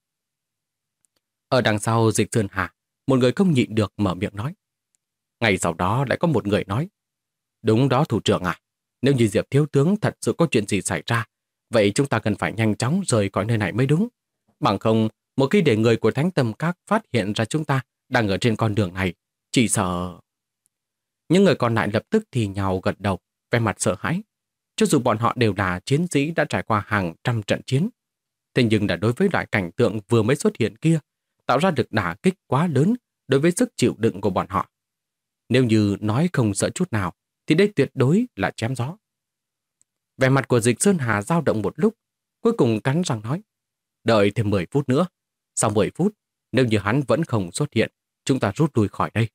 Ở đằng sau Dịch Sơn Hà, một người không nhịn được mở miệng nói. Ngày sau đó lại có một người nói. Đúng đó thủ trưởng à, nếu như Diệp thiếu tướng thật sự có chuyện gì xảy ra, vậy chúng ta cần phải nhanh chóng rời khỏi nơi này mới đúng. Bằng không, một khi để người của Thánh Tâm Các phát hiện ra chúng ta đang ở trên con đường này, chỉ sợ... Những người còn lại lập tức thì nhào gật đầu, vẻ mặt sợ hãi. Cho dù bọn họ đều là chiến sĩ đã trải qua hàng trăm trận chiến, thế nhưng là đối với loại cảnh tượng vừa mới xuất hiện kia, tạo ra được đả kích quá lớn đối với sức chịu đựng của bọn họ. Nếu như nói không sợ chút nào, thì đây tuyệt đối là chém gió. Vẻ mặt của Dịch Sơn Hà dao động một lúc, cuối cùng cắn răng nói, đợi thêm 10 phút nữa. Sau 10 phút, nếu như hắn vẫn không xuất hiện, chúng ta rút lui khỏi đây.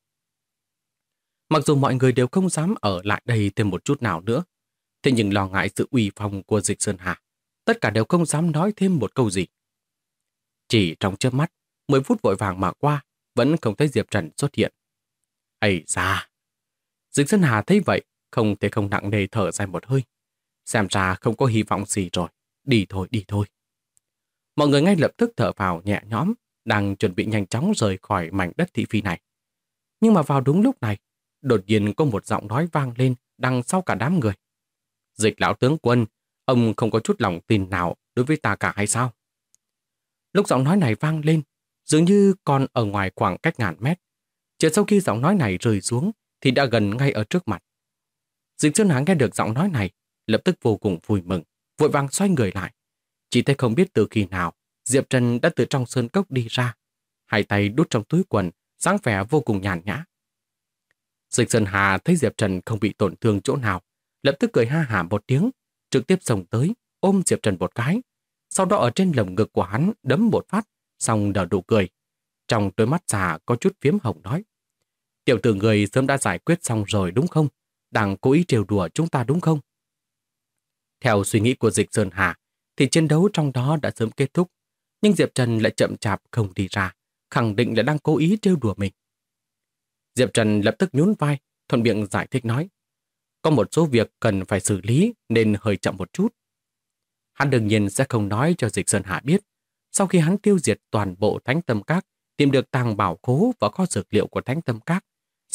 Mặc dù mọi người đều không dám ở lại đây thêm một chút nào nữa, thế nhưng lo ngại sự uy phong của Dịch Sơn Hà, tất cả đều không dám nói thêm một câu gì. Chỉ trong chớp mắt, 10 phút vội vàng mà qua, vẫn không thấy Diệp Trần xuất hiện. Ây da! Dịch Sơn Hà thấy vậy, không thể không nặng nề thở dài một hơi. Xem ra không có hy vọng gì rồi, đi thôi, đi thôi. Mọi người ngay lập tức thở phào nhẹ nhõm, đang chuẩn bị nhanh chóng rời khỏi mảnh đất thị phi này. Nhưng mà vào đúng lúc này, đột nhiên có một giọng nói vang lên đằng sau cả đám người. Dịch lão tướng quân, ông không có chút lòng tin nào đối với ta cả hay sao? Lúc giọng nói này vang lên, dường như còn ở ngoài khoảng cách ngàn mét. Chỉ sau khi giọng nói này rơi xuống thì đã gần ngay ở trước mặt. Dịch Sơn Hà nghe được giọng nói này, lập tức vô cùng vui mừng, vội vàng xoay người lại. Chỉ thấy không biết từ khi nào, Diệp Trần đã từ trong sơn cốc đi ra, hai tay đút trong túi quần, dáng vẻ vô cùng nhàn nhã. Dịch Sơn Hà thấy Diệp Trần không bị tổn thương chỗ nào, lập tức cười ha hả một tiếng, trực tiếp xông tới, ôm Diệp Trần một cái, sau đó ở trên lồng ngực của hắn đấm một phát, xong nở nụ cười. Trong đôi mắt già có chút phiếm hồng nói, tiểu tử người sớm đã giải quyết xong rồi đúng không? Đang cố ý trêu đùa chúng ta đúng không? Theo suy nghĩ của Dịch Sơn Hà, thì chiến đấu trong đó đã sớm kết thúc, nhưng Diệp Trần lại chậm chạp không đi ra, khẳng định là đang cố ý trêu đùa mình. Diệp Trần lập tức nhún vai, thuận miệng giải thích nói, có một số việc cần phải xử lý nên hơi chậm một chút. Hắn đương nhiên sẽ không nói cho Dịch Sơn Hà biết, sau khi hắn tiêu diệt toàn bộ Thánh Tâm Các, tìm được tàng bảo khố và kho dược liệu của Thánh Tâm Các,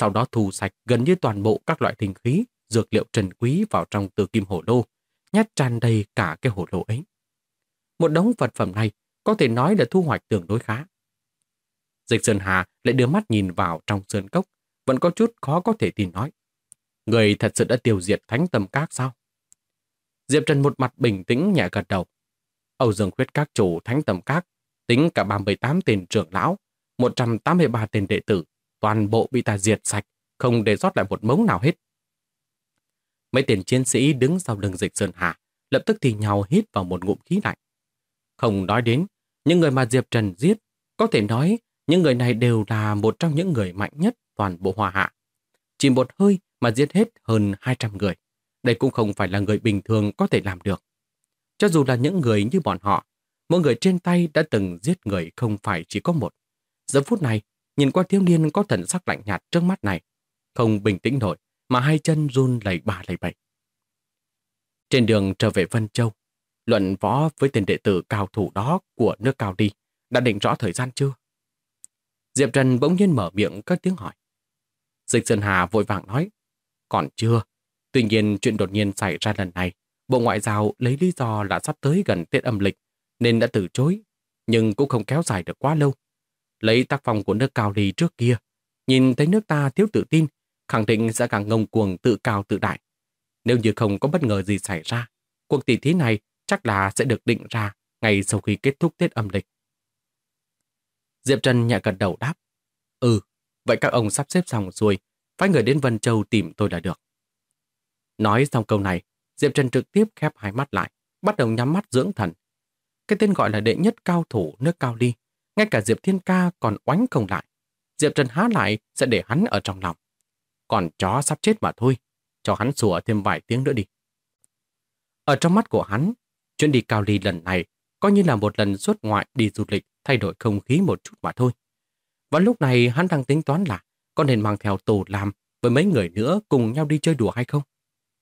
sau đó thu sạch gần như toàn bộ các loại tinh khí, dược liệu trân quý vào trong tử kim hổ lô, nhét tràn đầy cả cái hổ lô ấy. Một đống vật phẩm này có thể nói là thu hoạch tương đối khá. Dịch Sơn Hà lại đưa mắt nhìn vào trong sơn cốc, vẫn có chút khó có thể tin nói. Người thật sự đã tiêu diệt Thánh Tâm Các sao? Diệp Trần một mặt bình tĩnh nhẹ gật đầu. Âu Dương Khuyết các chủ Thánh Tâm Các, tính cả 38 tên trưởng lão, 183 tên đệ tử, toàn bộ bị ta diệt sạch, không để sót lại một mống nào hết. Mấy tên chiến sĩ đứng sau lưng Dịch Sơn Hà, lập tức thì nhau hít vào một ngụm khí lạnh. Không nói đến, những người mà Diệp Trần giết, có thể nói những người này đều là một trong những người mạnh nhất toàn bộ Hoa Hạ. Chỉ một hơi mà giết hết hơn 200 người. Đây cũng không phải là người bình thường có thể làm được. Cho dù là những người như bọn họ, mỗi người trên tay đã từng giết người không phải chỉ có một. Giờ phút này, nhìn qua thiếu niên có thần sắc lạnh nhạt trước mắt này, không bình tĩnh nổi mà hai chân run lẩy bả lẩy bẩy. Trên đường trở về Vân Châu, luận võ với tên đệ tử cao thủ đó của nước Cao Ly đã định rõ thời gian chưa? Diệp Trần bỗng nhiên mở miệng cất tiếng hỏi. Dịch Sơn Hà vội vàng nói, còn chưa. Tuy nhiên chuyện đột nhiên xảy ra lần này, Bộ Ngoại giao lấy lý do là sắp tới gần Tết âm lịch nên đã từ chối, nhưng cũng không kéo dài được quá lâu. Lấy tác phong của nước Cao Ly trước kia, nhìn thấy nước ta thiếu tự tin, khẳng định sẽ càng ngông cuồng tự cao tự đại. Nếu như không có bất ngờ gì xảy ra, cuộc tỷ thí này chắc là sẽ được định ra ngay sau khi kết thúc Tết âm lịch. Diệp Trần nhẹ gật đầu đáp. Vậy các ông sắp xếp xong rồi, phái người đến Vân Châu tìm tôi là được. Nói xong câu này, Diệp Trần trực tiếp khép hai mắt lại, bắt đầu nhắm mắt dưỡng thần. Cái tên gọi là đệ nhất cao thủ nước Cao Ly, ngay cả Diệp Thiên Ca còn oánh không lại. Diệp Trần há lại sẽ để hắn ở trong lòng. Còn chó sắp chết mà thôi, cho hắn sủa thêm vài tiếng nữa đi. Ở trong mắt của hắn, chuyến đi Cao Ly lần này coi như là một lần xuất ngoại đi du lịch thay đổi không khí một chút mà thôi. Và lúc này hắn đang tính toán là có nên mang theo Tô Lam với mấy người nữa cùng nhau đi chơi đùa hay không.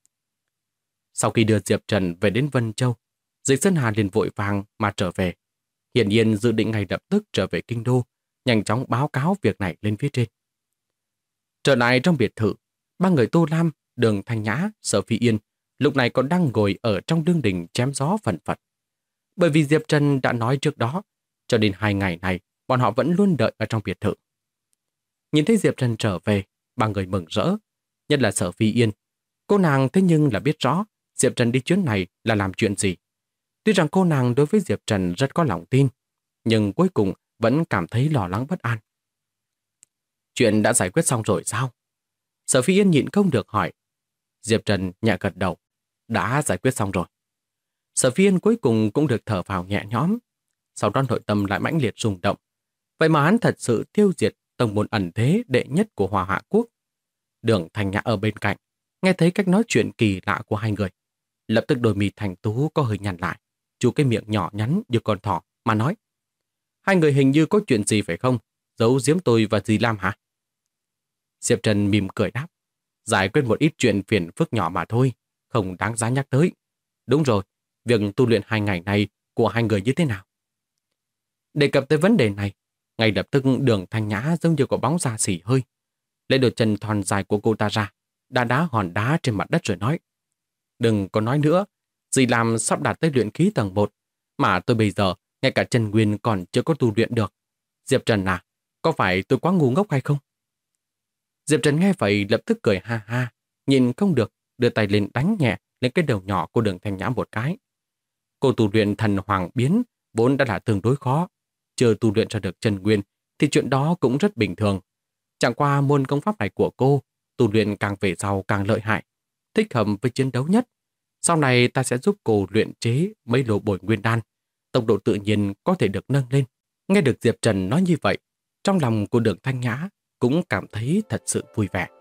Sau khi đưa Diệp Trần về đến Vân Châu, Dịch Sơn Hà liền vội vàng mà trở về. Hiển nhiên dự định ngay lập tức trở về Kinh Đô, nhanh chóng báo cáo việc này lên phía trên. Trở lại trong biệt thự, ba người Tô Lam, Đường Thanh Nhã, Sở Phi Yên lúc này còn đang ngồi ở trong đương đình chém gió phần phật. Bởi vì Diệp Trần đã nói trước đó, cho đến 2 ngày này, bọn họ vẫn luôn đợi ở trong biệt thự. Nhìn thấy Diệp Trần trở về, ba người mừng rỡ, nhất là Sở Phi Yên. Cô nàng thế nhưng là biết rõ Diệp Trần đi chuyến này là làm chuyện gì. Tuy rằng cô nàng đối với Diệp Trần rất có lòng tin, nhưng cuối cùng vẫn cảm thấy lo lắng bất an. Chuyện đã giải quyết xong rồi sao? Sở Phi Yên nhịn không được hỏi. Diệp Trần nhẹ gật đầu. Đã giải quyết xong rồi. Sở Phi Yên cuối cùng cũng được thở vào nhẹ nhõm. Sau đó nội tâm lại mãnh liệt rung động. Vậy mà hắn thật sự tiêu diệt tông môn ẩn thế đệ nhất của Hoa Hạ Quốc. Đường Thanh Nhã ở bên cạnh, nghe thấy cách nói chuyện kỳ lạ của hai người. Lập tức đôi mi thành tú có hơi nhăn lại, chu cái miệng nhỏ nhắn như con thỏ mà nói. Hai người hình như có chuyện gì phải không? Giấu giếm tôi và dì Lam hả? Diệp Trần mỉm cười đáp. Giải quyết một ít chuyện phiền phức nhỏ mà thôi, không đáng giá nhắc tới. Đúng rồi, việc tu luyện 2 ngày này của hai người như thế nào? Đề cập tới vấn đề này, ngay lập tức Đường Thanh Nhã giống như có bóng da xỉ hơi. Lấy đôi chân thon dài của cô ta ra, đá hòn đá trên mặt đất rồi nói. Đừng có nói nữa, dì Lam sắp đạt tới luyện khí tầng 1, mà tôi bây giờ ngay cả chân nguyên còn chưa có tu luyện được. Diệp Trần à, có phải tôi quá ngu ngốc hay không? Diệp Trần nghe vậy lập tức cười ha ha, nhìn không được, đưa tay lên đánh nhẹ lên cái đầu nhỏ của Đường Thanh Nhã một cái. Cô tu luyện thần hoàng biến vốn đã là tương đối khó, chưa tu luyện ra được chân nguyên thì chuyện đó cũng rất bình thường. Chẳng qua môn công pháp này của cô, tu luyện càng về sau càng lợi hại, thích hợp với chiến đấu nhất. Sau này ta sẽ giúp cô luyện chế mấy lô bồi nguyên đan, tốc độ tự nhiên có thể được nâng lên. Nghe được Diệp Trần nói như vậy, trong lòng của Đường Thanh Nhã cũng cảm thấy thật sự vui vẻ.